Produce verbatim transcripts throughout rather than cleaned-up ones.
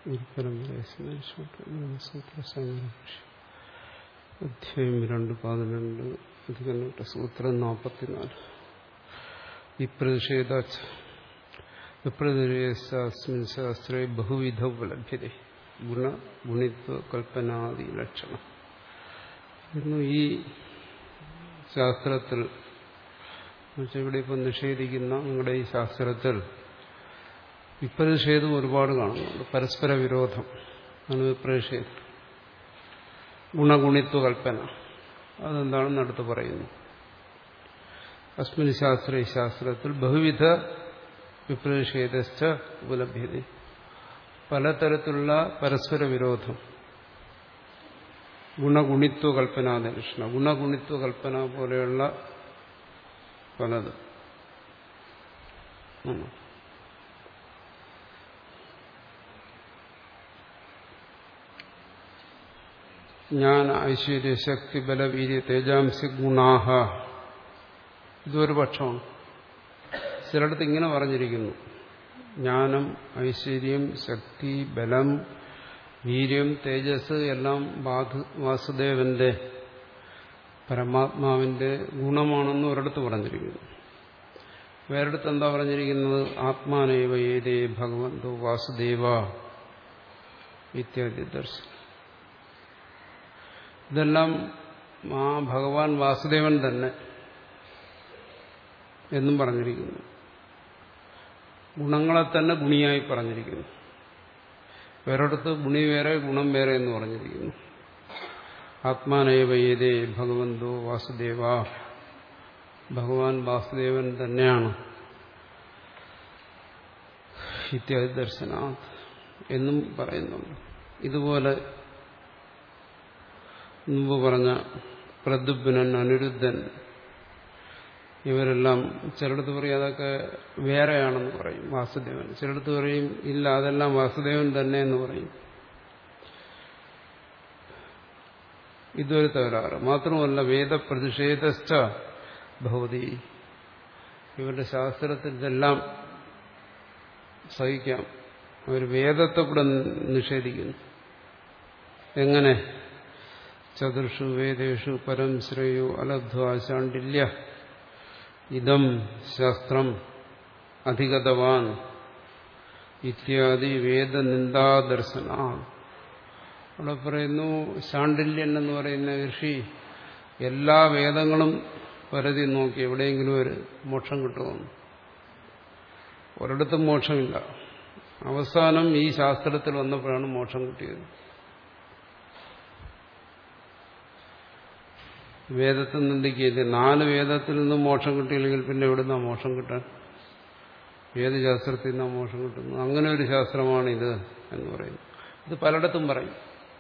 അധ്യായം രണ്ട് പതിനെണ്ട് അധികം സൂത്രം നാൽപ്പത്തിനാല്. വിപ്രതിഷേധ വിപ്രതിഷേധസ്മിൻ ശാസ്ത്രേ ബഹുവിധ ഉപലഭ്യത ഗുണ ഗുണിത്വ കൽപ്പനാദി ലക്ഷണം. ഈ ശാസ്ത്രത്തിൽ ഇവിടെ ഇപ്പം നിഷേധിക്കുന്ന നിങ്ങളുടെ ഈ ശാസ്ത്രത്തിൽ വിപ്രതിഷേധം ഒരുപാട് കാണുന്നുണ്ട്. പരസ്പര വിരോധം ആണ് വിപ്രതിഷേധം. ഗുണഗുണിത്വ കൽപ്പന അതെന്താണെന്ന് അടുത്ത് പറയുന്നു. അസ്മിൻ ശാസ്ത്ര ഈ ശാസ്ത്രത്തിൽ ബഹുവിധ വിപ്രതിഷേധശ്ച ഉപലഭ്യത, പലതരത്തിലുള്ള പരസ്പര വിരോധം. ഗുണഗുണിത്വ കൽപ്പനാദി ലക്ഷണം, ഗുണഗുണിത്വ കൽപ്പന പോലെയുള്ള പലത്. ജ്ഞാന ഐശ്വര്യ ശക്തി ബലവീര്യ തേജാംസി ഗുണാഹ, ഇതൊരു പക്ഷമാണ്. ചിലടത്ത് ഇങ്ങനെ പറഞ്ഞിരിക്കുന്നു: ജ്ഞാനം, ഐശ്വര്യം, ശക്തി, ബലം, വീര്യം, തേജസ് എല്ലാം വാസുദേവന്റെ പരമാത്മാവിന്റെ ഗുണമാണെന്ന് ഒരിടത്ത് പറഞ്ഞിരിക്കുന്നു. വേറെടുത്ത് എന്താ പറഞ്ഞിരിക്കുന്നത്? ആത്മാനേവ ഏതേ ഭഗവന്തോ വാസുദേവ ഇത്യാദി ദർശനം. ഇതെല്ലാം ആ ഭഗവാൻ വാസുദേവൻ തന്നെ എന്നും പറഞ്ഞിരിക്കുന്നു. ഗുണങ്ങളെ തന്നെ ഗുണിയായി പറഞ്ഞിരിക്കുന്നു. വേറെടുത്ത് ഗുണി വേറെ ഗുണം വേറെ എന്ന് പറഞ്ഞിരിക്കുന്നു. ആത്മാനേവ ഏതേ ഭഗവന്തോ വാസുദേവ, ഭഗവാൻ വാസുദേവൻ തന്നെയാണ് ഇത്യാദി ദർശനാത് എന്നും പറയുന്നുണ്ട്. ഇതുപോലെ മുമ്പ് പറഞ്ഞ പ്രദ്യുമ്നൻ, അനിരുദ്ധൻ, ഇവരെല്ലാം ചിലടത്ത് പറയും അതൊക്കെ വേറെയാണെന്ന് പറയും വാസുദേവൻ. ചിലടത്ത് പറയും ഇല്ല അതെല്ലാം വാസുദേവൻ തന്നെ എന്ന് പറയും. ഇതൊരു തകരാറ്. മാത്രമല്ല വേദപ്രതിഷേധശ്ച ഭവതി, ഇവരുടെ ശാസ്ത്രത്തിൽ ഇതെല്ലാം സഹിക്കാം. അവർ വേദത്തെ കൂടെ നിഷേധിക്കുന്നു. എങ്ങനെ? ചതുർഷു വേദേഷു പരം ശ്രേയോ അലബ്ധ്വാ ശാണ്ഡില്യ ഇദം ശാസ്ത്രം അധിഗതവാൻ ഇത്യാദി വേദനിന്ദാദർശന. അവിടെ പറയുന്നു ശാണ്ഡില്യൻ എന്ന് പറയുന്ന ഋഷി എല്ലാ വേദങ്ങളും പരതി നോക്കി എവിടെയെങ്കിലും ഒരു മോക്ഷം കിട്ടുമെന്ന്. ഒരിടത്തും മോക്ഷമില്ല. അവസാനം ഈ ശാസ്ത്രത്തിൽ വന്നപ്പോഴാണ് മോക്ഷം കിട്ടിയത്. വേദത്തിൽ നിന്ദിക്കുകയില്ല. നാല് വേദത്തിൽ നിന്നും മോക്ഷം കിട്ടിയില്ലെങ്കിൽ പിന്നെ എവിടുന്നാ മോക്ഷം കിട്ടാൻ? ഏത് ശാസ്ത്രത്തിൽ നിന്നാ മോക്ഷം കിട്ടുന്നു? അങ്ങനെ ഒരു ശാസ്ത്രമാണിത് എന്ന് പറയുന്നു. ഇത് പലയിടത്തും പറയും.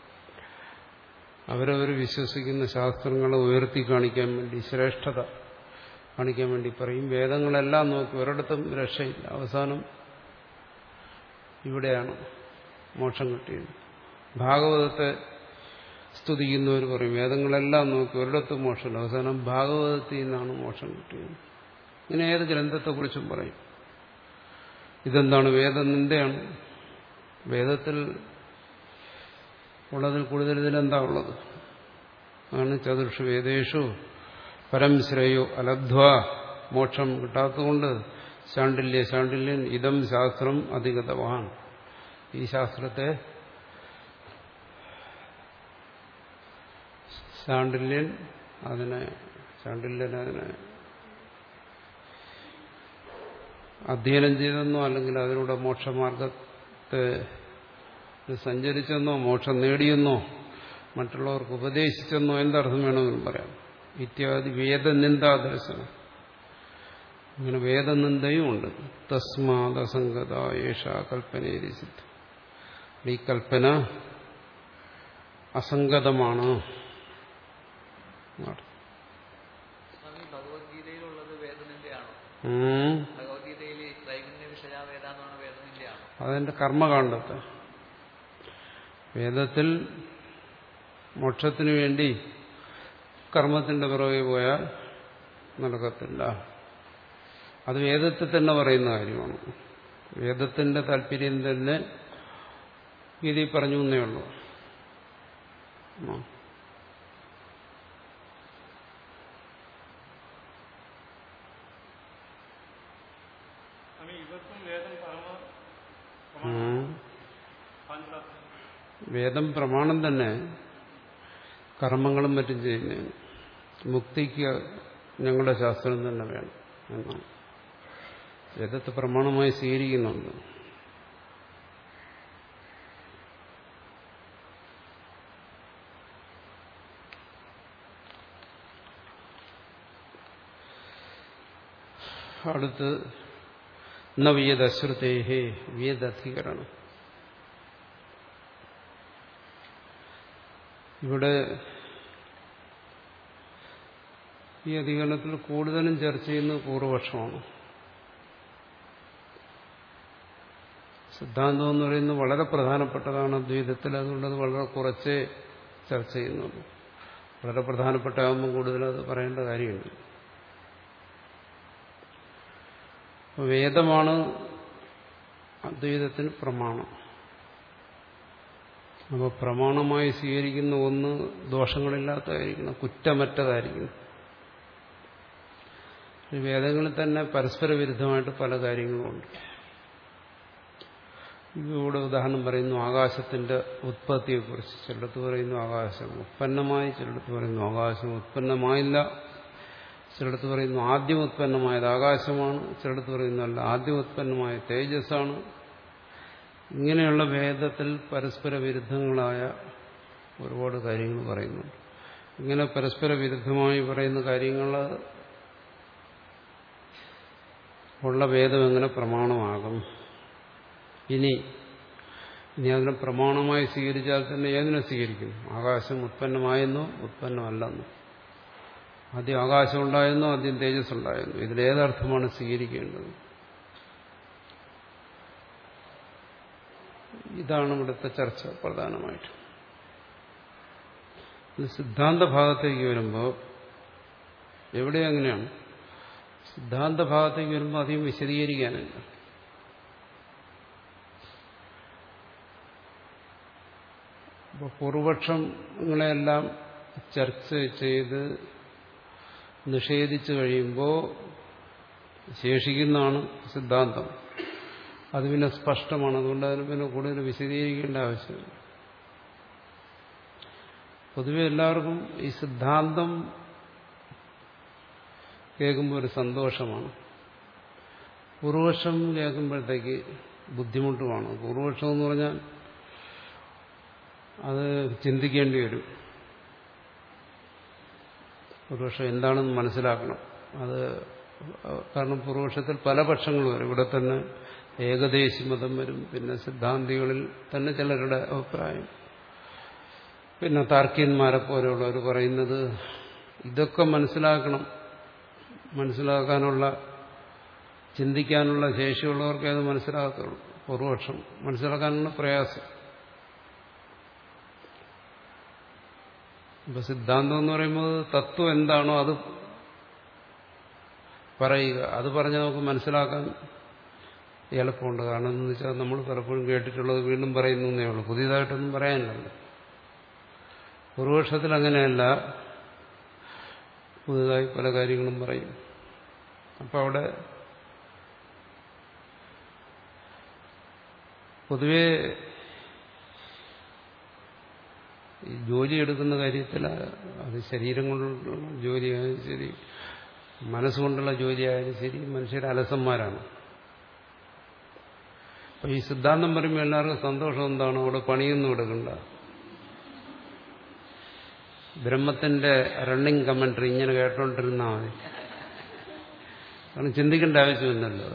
അവരവർ വിശ്വസിക്കുന്ന ശാസ്ത്രങ്ങളെ ഉയർത്തി കാണിക്കാൻ വേണ്ടി, ശ്രേഷ്ഠത കാണിക്കാൻ വേണ്ടി പറയും. വേദങ്ങളെല്ലാം നോക്കി ഒരിടത്തും രക്ഷയില്ല. അവസാനം ഇവിടെയാണ് മോക്ഷം കിട്ടിയത്. ഭാഗവതത്തെ സ്തുതിക്കുന്നവർ പറയും വേദങ്ങളെല്ലാം നോക്കി ഒരിടത്തും മോക്ഷമില്ല, അവസാനം ഭാഗവതത്തിൽ നിന്നാണ് മോക്ഷം കിട്ടിയത്. ഇങ്ങനെ ഏത് ഗ്രന്ഥത്തെക്കുറിച്ചും പറയും. ഇതെന്താണ്? വേദനിന്ദയാണ്. വേദത്തിൽ ഉള്ളതിൽ കൂടുതൽ ഇതിലെന്താ ഉള്ളത്? ആണ് ചതുർഷു വേദേഷു പരം ശ്രേയോ അലബ്ധ്വാ, മോക്ഷം കിട്ടാത്തതുകൊണ്ട് ശാണ്ഡില്യ ശാണ്ഡില്യൻ ഇതം ശാസ്ത്രം അധിഗതവാൻ, ഈ ശാസ്ത്രത്തെ ശാണ്ഡില്യൻ അതിനെ ശാണ്ഡില്യൻ അതിനെ അധ്യയനം ചെയ്തെന്നോ അല്ലെങ്കിൽ അതിലൂടെ മോക്ഷമാർഗത്തെ സഞ്ചരിച്ചെന്നോ മോക്ഷം നേടിയെന്നോ മറ്റുള്ളവർക്ക് ഉപദേശിച്ചെന്നോ എന്തർത്ഥം വേണമെങ്കിലും പറയാം. ഇത്യാദി വേദനിന്ദാദർശനം. ഇങ്ങനെ വേദനിന്ദയും ഉണ്ട്. തസ്മാത് അസംഗത ഏഷ കൽപ്പനേരി സിദ്ധ, ഈ കൽപ്പന അസംഗതമാണ്. അതെന്റെ കർമ്മകാണ്ഡത്തെ വേദത്തിൽ മോക്ഷത്തിനു വേണ്ടി കർമ്മത്തിന്റെ പുറകെ പോയാൽ നടക്കത്തില്ല. അത് വേദത്തിൽ തന്നെ പറയുന്ന കാര്യമാണ്. വേദത്തിന്റെ താല്പര്യം തന്നെ ഗീതയിൽ പറഞ്ഞു എന്നേ ഉള്ളൂ. വേദം പ്രമാണം തന്നെ കർമ്മങ്ങളും മറ്റും ചെയ്യുന്നതിന്. മുക്തിക്ക് ഞങ്ങളുടെ ശാസ്ത്രം തന്നെ വേണം എന്നാണ്. വേദത്തെ പ്രമാണമായി സ്വീകരിക്കുന്നുണ്ട്. അടുത്ത് നവ്യദശ്രുതേഹേ വ്യദധികരണം. ഇവിടെ ഈ അധികരണത്തിൽ കൂടുതലും ചർച്ച ചെയ്യുന്നത് പൂർവപക്ഷമാണ്. സിദ്ധാന്തം എന്ന് പറയുന്നത് വളരെ പ്രധാനപ്പെട്ടതാണ് അദ്വൈതത്തിൽ. അതുകൊണ്ട് അത് വളരെ കുറച്ചേ ചർച്ച ചെയ്യുന്നുള്ളൂ. വളരെ പ്രധാനപ്പെട്ടാകുമ്പോൾ കൂടുതൽ അത് പറയേണ്ട കാര്യമുണ്ട്. വേദമാണ് അദ്വൈതത്തിന് പ്രമാണം. അപ്പോൾ പ്രമാണമായി സ്വീകരിക്കുന്ന ഒന്ന് ദോഷങ്ങളില്ലാത്തതായിരിക്കണം, കുറ്റമറ്റതായിരിക്കണം. വേദങ്ങളിൽ തന്നെ പരസ്പര വിരുദ്ധമായിട്ട് പല കാര്യങ്ങളുമുണ്ട്. ഇവിടെ ഉദാഹരണം പറയുന്നു ആകാശത്തിന്റെ ഉത്പത്തിയെക്കുറിച്ച്. ചിലടത്ത് പറയുന്നു ആകാശം ഉത്പന്നമായി, ചിലടത്ത് പറയുന്നു ആകാശം ഉത്പന്നമായില്ല, ചിലടത്ത് പറയുന്നു ആദ്യം ഉത്പന്നമായത് ആകാശമാണ്, ചിലടത്ത് പറയുന്നു അല്ല ആദ്യം ഉത്പന്നമായ തേജസ്സാണ്. ഇങ്ങനെയുള്ള വേദത്തിൽ പരസ്പര വിരുദ്ധങ്ങളായ ഒരുപാട് കാര്യങ്ങൾ പറയുന്നുണ്ട്. ഇങ്ങനെ പരസ്പര വിരുദ്ധമായി പറയുന്ന കാര്യങ്ങൾ ഉള്ള വേദം എങ്ങനെ പ്രമാണമാകും? ഇനി ഇനി അതിനെ പ്രമാണമായി സ്വീകരിച്ചാൽ തന്നെ ഏതിനെ സ്വീകരിക്കും? ആകാശം ഉത്പന്നമായെന്നോ ഉത്പന്നമല്ലെന്നോ? ആദ്യം ആകാശം ഉണ്ടായെന്നോ ആദ്യം തേജസ് ഉണ്ടായെന്നോ? ഇതിലേതർത്ഥമാണ് സ്വീകരിക്കേണ്ടത്? ഇതാണ് ഇവിടുത്തെ ചർച്ച പ്രധാനമായിട്ട്. സിദ്ധാന്ത ഭാഗത്തേക്ക് വരുമ്പോൾ എവിടെ അങ്ങനെയാണ്. സിദ്ധാന്ത ഭാഗത്തേക്ക് വരുമ്പോൾ അധികം വിശദീകരിക്കാനില്ല. അപ്പോൾ പൂർവപക്ഷങ്ങളെല്ലാം ചർച്ച ചെയ്ത് നിഷേധിച്ചു കഴിയുമ്പോൾ ശേഷിക്കുന്നതാണ് സിദ്ധാന്തം. അത് പിന്നെ സ്പഷ്ടമാണ്. അതുകൊണ്ട് അതിന് പിന്നെ കൂടുതൽ വിശദീകരിക്കേണ്ട ആവശ്യമില്ല. പൊതുവെ എല്ലാവർക്കും ഈ സിദ്ധാന്തം കേൾക്കുമ്പോൾ ഒരു സന്തോഷമാണ്. പൂർവപക്ഷം കേൾക്കുമ്പോഴത്തേക്ക് ബുദ്ധിമുട്ടുമാണ്. പൂർവപക്ഷം എന്ന് പറഞ്ഞാൽ അത് ചിന്തിക്കേണ്ടി വരും. പൂർവപക്ഷം എന്താണെന്ന് മനസ്സിലാക്കണം. അത് കാരണം പൂർവപക്ഷത്തിൽ പല പക്ഷങ്ങൾ വരും. ഇവിടെ തന്നെ ഏകദേശി മതം വരും, പിന്നെ സിദ്ധാന്തികളിൽ തന്നെ ചിലരുടെ അഭിപ്രായം, പിന്നെ താർക്കികന്മാരെ പോലെയുള്ളവർ പറയുന്നത്. ഇതൊക്കെ മനസ്സിലാക്കണം. മനസ്സിലാക്കാനുള്ള ചിന്തിക്കാനുള്ള ശേഷിയുള്ളവർക്ക് അത് മനസ്സിലാകത്തുള്ളൂ. പൂർവപക്ഷം മനസ്സിലാക്കാനുള്ള പ്രയാസം. ഇപ്പൊ സിദ്ധാന്തം എന്ന് പറയുമ്പോൾ തത്വം എന്താണോ അത് പറയുക. അത് പറഞ്ഞാൽ നമുക്ക് മനസ്സിലാക്കാൻ എളുപ്പമുണ്ട്. കാരണം എന്ന് വെച്ചാൽ നമ്മൾ പലപ്പോഴും കേട്ടിട്ടുള്ളത് വീണ്ടും പറയുന്നേ ഉള്ളൂ, പുതിയതായിട്ടൊന്നും പറയാനില്ലല്ലോ. പൂർവപക്ഷത്തിൽ അങ്ങനെയല്ല, പുതുതായി പല കാര്യങ്ങളും പറയും. അപ്പം അവിടെ പൊതുവേ ജോലി എടുക്കുന്ന കാര്യത്തിൽ അത് ശരീരം കൊണ്ടുള്ള ജോലിയായാലും ശരി, മനസ്സുകൊണ്ടുള്ള ജോലിയായാലും ശരി, മനുഷ്യർ അലസന്മാരാണ്. അപ്പം ഈ സിദ്ധാന്തം പറയുമ്പോൾ എല്ലാവർക്കും സന്തോഷം എന്താണ്? അവിടെ പണിയൊന്നും എടുക്കണ്ട. ബ്രഹ്മത്തിന്റെ റണ്ണിങ് കമന്ററി ഇങ്ങനെ കേട്ടോണ്ടിരുന്നാൽ മതി. കാരണം ചിന്തിക്കേണ്ട ആവശ്യമില്ലല്ലോ.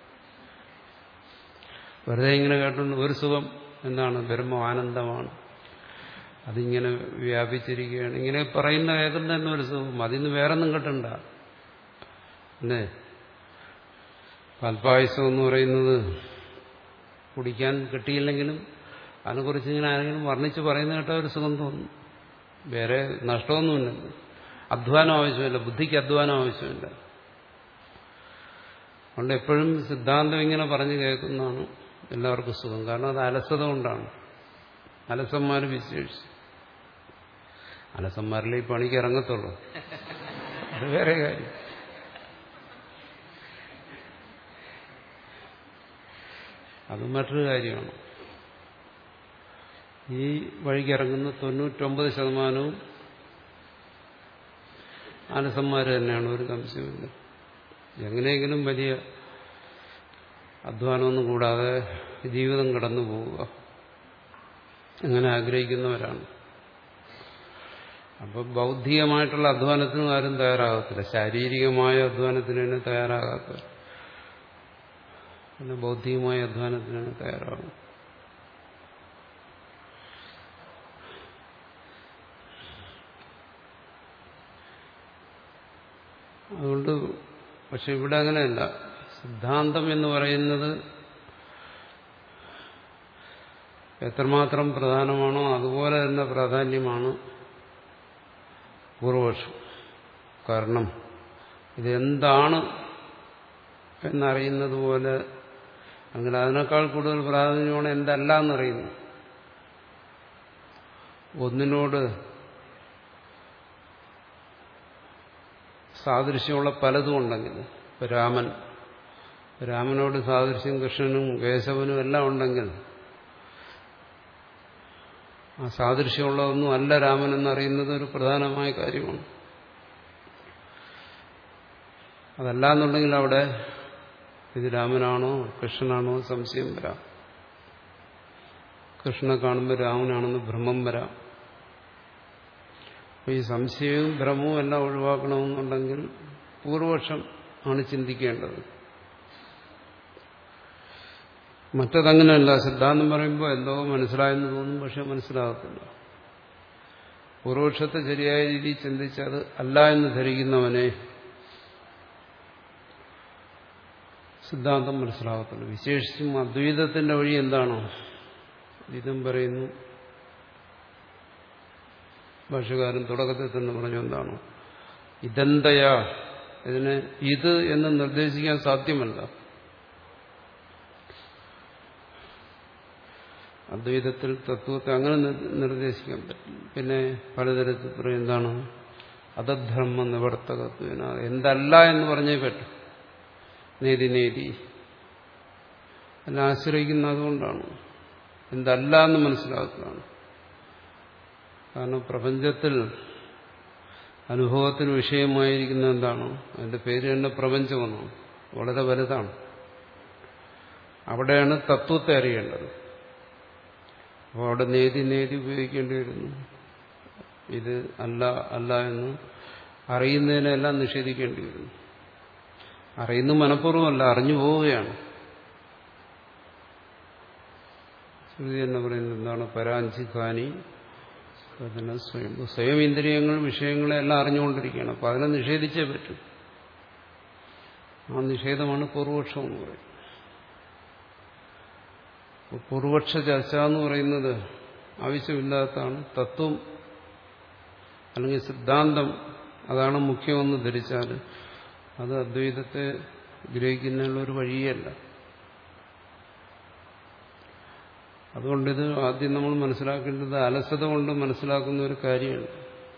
വെറുതെ ഇങ്ങനെ കേട്ടോണ്ട് ഒരു സുഖം എന്താണ്? ബ്രഹ്മം ആനന്ദമാണ്, അതിങ്ങനെ വ്യാപിച്ചിരിക്കുകയാണ്. ഇങ്ങനെ പറയുന്ന കേൾക്കുന്ന തന്നെ ഒരു സുഖം. അതിന് വേറൊന്നും കിട്ടണ്ട. അല്ലേ? പാൽപ്പായസം എന്ന് പറയുന്നത് കുടിക്കാൻ കിട്ടിയില്ലെങ്കിലും അതിനെക്കുറിച്ച് ഇങ്ങനെ ആരെങ്കിലും വർണ്ണിച്ച് പറയുന്ന കേട്ടാൽ ഒരു സുഖം തോന്നും. വേറെ നഷ്ടമൊന്നുമില്ല. അധ്വാനം ആവശ്യമില്ല, ബുദ്ധിക്ക് അധ്വാനം ആവശ്യമില്ല. അതുകൊണ്ട് എപ്പോഴും സിദ്ധാന്തം ഇങ്ങനെ പറഞ്ഞു കേൾക്കുന്നതാണ് എല്ലാവർക്കും സുഖം. കാരണം അത് അലസത കൊണ്ടാണ്. അലസന്മാർ വിശേഷിച്ച്. അലസന്മാരിലെ ഈ പണിക്ക് ഇറങ്ങത്തുള്ളൂ, അത് വേറെ കാര്യം. അത് മറ്റൊരു കാര്യമാണ്. ഈ വഴിക്ക് ഇറങ്ങുന്ന തൊണ്ണൂറ്റൊമ്പത് ശതമാനവും അലസന്മാർ തന്നെയാണ്, ഒരു സംശയമില്ല. എങ്ങനെയെങ്കിലും വലിയ അധ്വാനമൊന്നും കൂടാതെ ജീവിതം കടന്നു പോവുക, അങ്ങനെ ആഗ്രഹിക്കുന്നവരാണ്. അപ്പോൾ ബൗദ്ധികമായിട്ടുള്ള അധ്വാനത്തിനും ആരും തയ്യാറാകത്തില്ല, ശാരീരികമായ അധ്വാനത്തിന് തന്നെ തയ്യാറാകാത്തവർ പിന്നെ ബൗദ്ധികമായ അധ്വാനത്തിനാണ് തയ്യാറാകും. അതുകൊണ്ട് പക്ഷെ ഇവിടെ അങ്ങനെയല്ല. സിദ്ധാന്തം എന്ന് പറയുന്നത് എത്രമാത്രം പ്രധാനമാണോ അതുപോലെ തന്നെ പ്രാധാന്യമാണ് പൂർവപക്ഷം. കാരണം ഇതെന്താണ് എന്നറിയുന്നത് പോലെ അങ്ങനെ അതിനേക്കാൾ കൂടുതൽ പ്രാധാന്യമാണ് എന്തല്ല എന്നറിയുന്നു. ഒന്നിനോട് സാദൃശ്യമുള്ള പലതും ഉണ്ടെങ്കിൽ, ഇപ്പൊ രാമൻ രാമനോട് സാദൃശ്യം കൃഷ്ണനും കേശവനും എല്ലാം ഉണ്ടെങ്കിൽ ആ സാദൃശ്യമുള്ളതൊന്നും അല്ല രാമൻ എന്നറിയുന്നത് ഒരു പ്രധാനമായ കാര്യമാണ്. അതല്ല എന്നുണ്ടെങ്കിൽ അവിടെ ഇത് രാമനാണോ കൃഷ്ണനാണോ സംശയം വരാം. കൃഷ്ണനെ കാണുമ്പോൾ രാമനാണെന്ന് ഭ്രമം വരാം. അപ്പൊ ഈ സംശയവും ഭ്രമവും എല്ലാം ഒഴിവാക്കണമെന്നുണ്ടെങ്കിൽ പൂർവപക്ഷം ആണ് ചിന്തിക്കേണ്ടത്. മറ്റതങ്ങനെയല്ല. സിദ്ധാന്തം പറയുമ്പോൾ എന്തോ മനസ്സിലായെന്ന് തോന്നും, പക്ഷെ മനസ്സിലാകത്തില്ല. പൂർവപക്ഷത്തെ ശരിയായ രീതിയിൽ ചിന്തിച്ചത് അല്ല എന്ന് ധരിക്കുന്നവനെ സിദ്ധാന്തം മനസ്സിലാകത്തുള്ളൂ. വിശേഷിച്ചും അദ്വൈതത്തിന്റെ വഴി എന്താണോ ഇതും പറയുന്നു. ഭാഷകാരൻ തുടക്കത്തിൽ തന്നെ പറഞ്ഞു എന്താണോ ഇതെന്തയാ, ഇതിനെ ഇത് എന്ന് നിർദ്ദേശിക്കാൻ സാധ്യമല്ല. അദ്വൈതത്തിൽ തത്വത്തെ അങ്ങനെ നിർദ്ദേശിക്കാൻ പറ്റില്ല. പിന്നെ പലതരത്തിൽ പറയും എന്താണ് അധർമ്മ നിവർത്തകത്വന, എന്തല്ല എന്ന് പറഞ്ഞേ പറ്റും. നേതി നേതി എല്ലാം ആശ്രയിക്കുന്ന അതുകൊണ്ടാണ് എന്തല്ല എന്ന് മനസ്സിലാക്കുന്നതാണ്. കാരണം പ്രപഞ്ചത്തിൽ അനുഭവത്തിന് വിഷയമായിരിക്കുന്ന എന്താണോ അതിന്റെ പേര് തന്നെ പ്രപഞ്ചമെന്നാണ്, വളരെ വലുതാണ്. അവിടെയാണ് തത്വത്തെ അറിയേണ്ടത്. അപ്പോൾ അവിടെ നേതി നേതി ഉപയോഗിക്കേണ്ടി വരുന്നു. ഇത് അല്ല അല്ല എന്ന് അറിയുന്നതിനെല്ലാം നിഷേധിക്കേണ്ടി വരുന്നു. അറിയുന്ന മനഃപൂർവ്വമല്ല, അറിഞ്ഞു പോവുകയാണ്. ശ്രുതി എന്ന് പറയുന്നത് എന്താണ് പരാഞ്ചിഖാനി സ്വയം സ്വയം ഇന്ദ്രിയങ്ങൾ വിഷയങ്ങളെല്ലാം അറിഞ്ഞുകൊണ്ടിരിക്കുകയാണ്. അപ്പോൾ അതിനെ നിഷേധിച്ചേ പറ്റും. ആ നിഷേധമാണ് പൂർവപക്ഷം എന്ന് പറയുന്നത്. പൂർവപക്ഷ ചർച്ച എന്ന് പറയുന്നത് ആവശ്യമില്ലാത്തതാണ്. തത്വം അല്ലെങ്കിൽ സിദ്ധാന്തം അതാണ് മുഖ്യമെന്ന് ധരിച്ചാൽ അത് അദ്വൈതത്തെ ഗ്രഹിക്കുന്നതിനുള്ള ഒരു വഴിയല്ല. അതുകൊണ്ടിത് ആദ്യം നമ്മൾ മനസ്സിലാക്കേണ്ടത് അലസത കൊണ്ട് മനസ്സിലാക്കുന്ന ഒരു കാര്യമാണ്.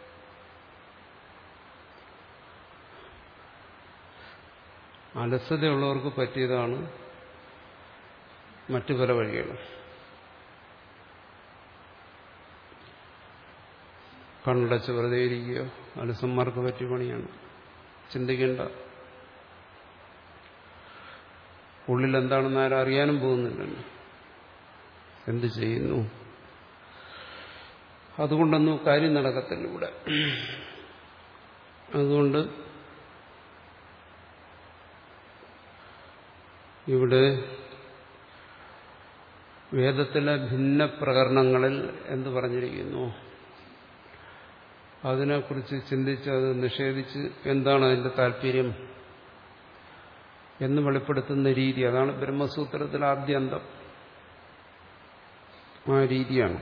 അലസതയുള്ളവർക്ക് പറ്റിയതാണ് മറ്റു പല വഴികളും. കണ്ണടച്ച് വെറുതെ ഇരിക്കുക അലസന്മാർക്ക് പറ്റിയ പണിയാണ്. ചിന്തിക്കേണ്ട, ഉള്ളിൽ എന്താണെന്ന് ആരും അറിയാനും പോകുന്നില്ലല്ലോ, എന്ത് ചെയ്യുന്നു. അതുകൊണ്ടൊന്നും കാര്യം നടക്കത്തില്ല ഇവിടെ. അതുകൊണ്ട് ഇവിടെ വേദത്തിലെ ഭിന്ന പ്രകരണങ്ങളിൽ എന്ത് പറഞ്ഞിരിക്കുന്നു അതിനെക്കുറിച്ച് ചിന്തിച്ച് അത് നിഷേധിച്ച് എന്താണ് അതിന്റെ താല്പര്യം എന്ന് വെളിപ്പെടുത്തുന്ന രീതി, അതാണ് ബ്രഹ്മസൂത്രത്തിലെ ആദ്യന്തം. ആ രീതിയാണ്.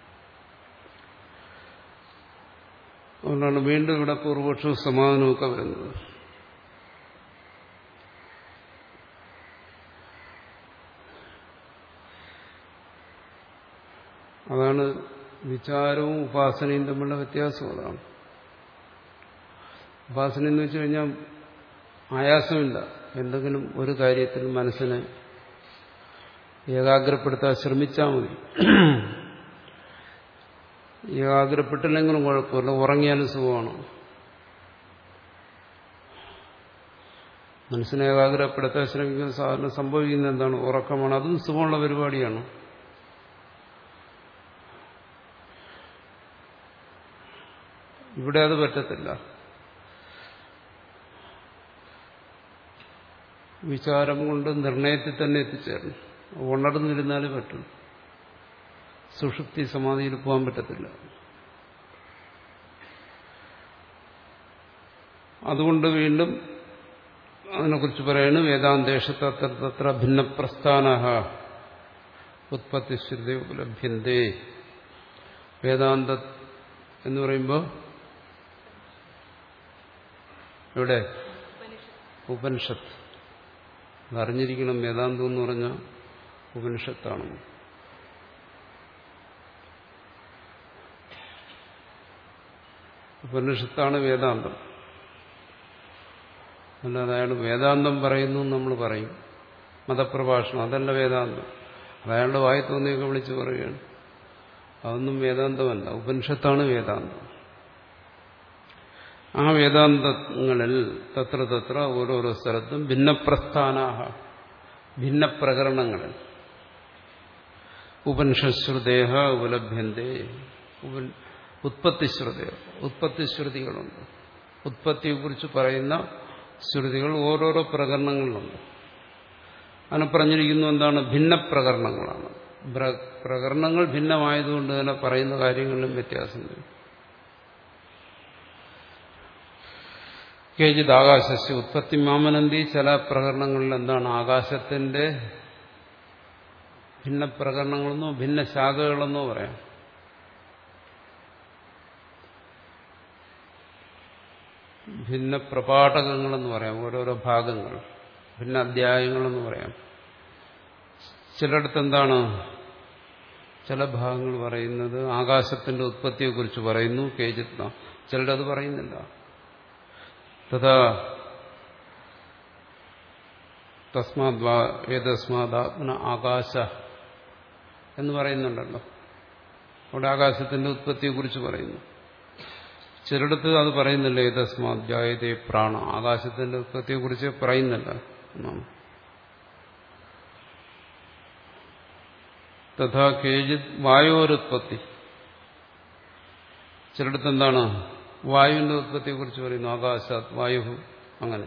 അതുകൊണ്ടാണ് വീണ്ടും ഇവിടെ പൂർവപക്ഷവും സമാധാനമൊക്കെ വരുന്നത്. അതാണ് അതാണ് വിചാരവും ഉപാസനയും തമ്മിലുള്ള വ്യത്യാസം. അതാണ് ഉപാസന എന്ന് വെച്ച് കഴിഞ്ഞാൽ ആയാസമില്ല. എന്തെങ്കിലും ഒരു കാര്യത്തിൽ മനസ്സിനെ ഏകാഗ്രപ്പെടുത്താൻ ശ്രമിച്ചാൽ മതി. ഏകാഗ്രപ്പെട്ടില്ലെങ്കിലും കുഴപ്പമില്ല, ഉറങ്ങിയാലും സുഖമാണ്. മനസ്സിനെ ഏകാഗ്രപ്പെടുത്താൻ ശ്രമിക്കുന്ന സാധാരണ സംഭവിക്കുന്ന എന്താണ്? ഉറക്കമാണ്. അതും സുഖമുള്ള പരിപാടിയാണ്. ഇവിടെ അത് പറ്റത്തില്ല. വിചാരം കൊണ്ട് നിർണയത്തിൽ തന്നെ എത്തിച്ചേരണം. ഉണർന്നിരുന്നാലേ പറ്റും. സുഷുപ്തി സമാധിയിൽ പോകാൻ പറ്റത്തില്ല. അതുകൊണ്ട് വീണ്ടും അതിനെക്കുറിച്ച് പറയുന്നു. വേദാന്തേഷ തത്ര തത്ര ഭിന്നപ്രസ്ഥാനഃ ഉത്പത്തിശ്രുതി ഉപലഭ്യന്തേ. വേദാന്ത എന്ന് പറയുമ്പോൾ ഇവിടെ ഉപനിഷത്ത് അതറിഞ്ഞിരിക്കണം. വേദാന്തം എന്ന് പറഞ്ഞാൽ ഉപനിഷത്താണ്. ഉപനിഷത്താണ് വേദാന്തം. അല്ലാതെ അയാൾ വേദാന്തം പറയുന്നു നമ്മൾ പറയും. മതപ്രഭാഷണം അതല്ല വേദാന്തം. അയാളുടെ വായി തോന്നിയൊക്കെ വിളിച്ച് പറയുകയാണ്. അതൊന്നും വേദാന്തമല്ല. ഉപനിഷത്താണ് വേദാന്തം. ആ വേദാന്തങ്ങളിൽ തത്ര തത്ര ഓരോരോ സ്ഥലത്തും ഭിന്നപ്രസ്ഥാനാഹ ഭിന്നപ്രകരണങ്ങളിൽ ഉപനിഷശ്രുതേഹ ഉപലഭ്യന്തേ. ഉത്പത്തിശ്രുതേഹ ഉത്പത്തിശ്രുതികളുണ്ട്. ഉത്പത്തിയെക്കുറിച്ച് പറയുന്ന ശ്രുതികൾ ഓരോരോ പ്രകരണങ്ങളിലുണ്ട്. അതിനെ പറഞ്ഞിരിക്കുന്നു എന്താണ്? ഭിന്നപ്രകരണങ്ങളാണ്. പ്രകരണങ്ങൾ ഭിന്നമായതുകൊണ്ട് തന്നെ പറയുന്ന കാര്യങ്ങളിലും വ്യത്യാസം വരും. കേജിത് ആകാശസ്യ ഉത്പത്തി മാമനന്തി. ചില പ്രകരണങ്ങളിൽ എന്താണ്? ആകാശത്തിന്റെ ഭിന്ന പ്രകരണങ്ങളെന്നോ ഭിന്ന ശാഖകളെന്നോ പറയാം. ഭിന്ന പ്രപാഠകങ്ങളെന്ന് പറയാം. ഓരോരോ ഭാഗങ്ങൾ, ഭിന്ന അധ്യായങ്ങളെന്ന് പറയാം. ചിലയിടത്ത് എന്താണ്? ചില ഭാഗങ്ങൾ പറയുന്നത് ആകാശത്തിന്റെ ഉത്പത്തിയെക്കുറിച്ച് പറയുന്നു. കേജിത് ചിലരുടെ അത് പറയുന്നില്ല. തഥാ തസ്മാത് ഏതസ്മാദാത്മന ആകാശ എന്ന് പറയുന്നുണ്ടല്ലോ. അവിടെ ആകാശത്തിന്റെ ഉത്പത്തിയെക്കുറിച്ച് പറയുന്നു. ചിലയിടത്ത് അത് പറയുന്നില്ല. ഏതസ്മാത് ജായതേ പ്രാണ. ആകാശത്തിന്റെ ഉത്പത്തിയെക്കുറിച്ച് പറയുന്നില്ല എന്നാണ്. തഥാ കേജിത് വായോരുത്പത്തി. ചിലയിടത്ത് എന്താണ്? വായുവിന്റെ ഉത്പത്തിയെക്കുറിച്ച് പറയുന്നു. ആകാശാത് വായു. അങ്ങനെ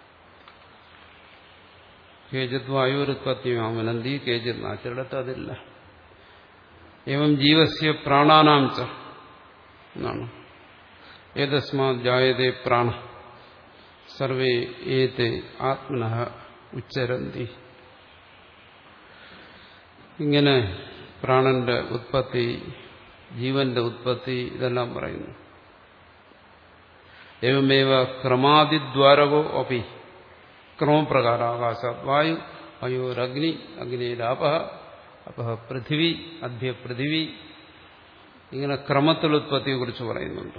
കേജിത് വായുരുത്പത്തി മാമനന്തി കേജിത്. ചിലയിടത്ത് അതില്ല. ഏവം ജീവസ്യ പ്രാണാനാം ച എന്നാണ്. ഏതസ്മാത് ജായതേ പ്രാണ സർവേ ഏതേ ആത്മനഃ ഉച്ചരന്തി. ഇങ്ങനെ പ്രാണന്റെ ഉത്പത്തി, ജീവന്റെ ഉത്പത്തി ഇതെല്ലാം പറയുന്നു. ഏവമേവ ക്രമാദിദ്വാരകോ അപി. ക്രമപ്രകാര ആകാശാത് വായു, വായോരഗ്നി, അഗ്നിരാപ, അപഹ പൃഥിവി, അദ്യ പൃഥിവി. ഇങ്ങനെ ക്രമത്തിൽ ഉത്പത്തിയെക്കുറിച്ച് പറയുന്നുണ്ട്.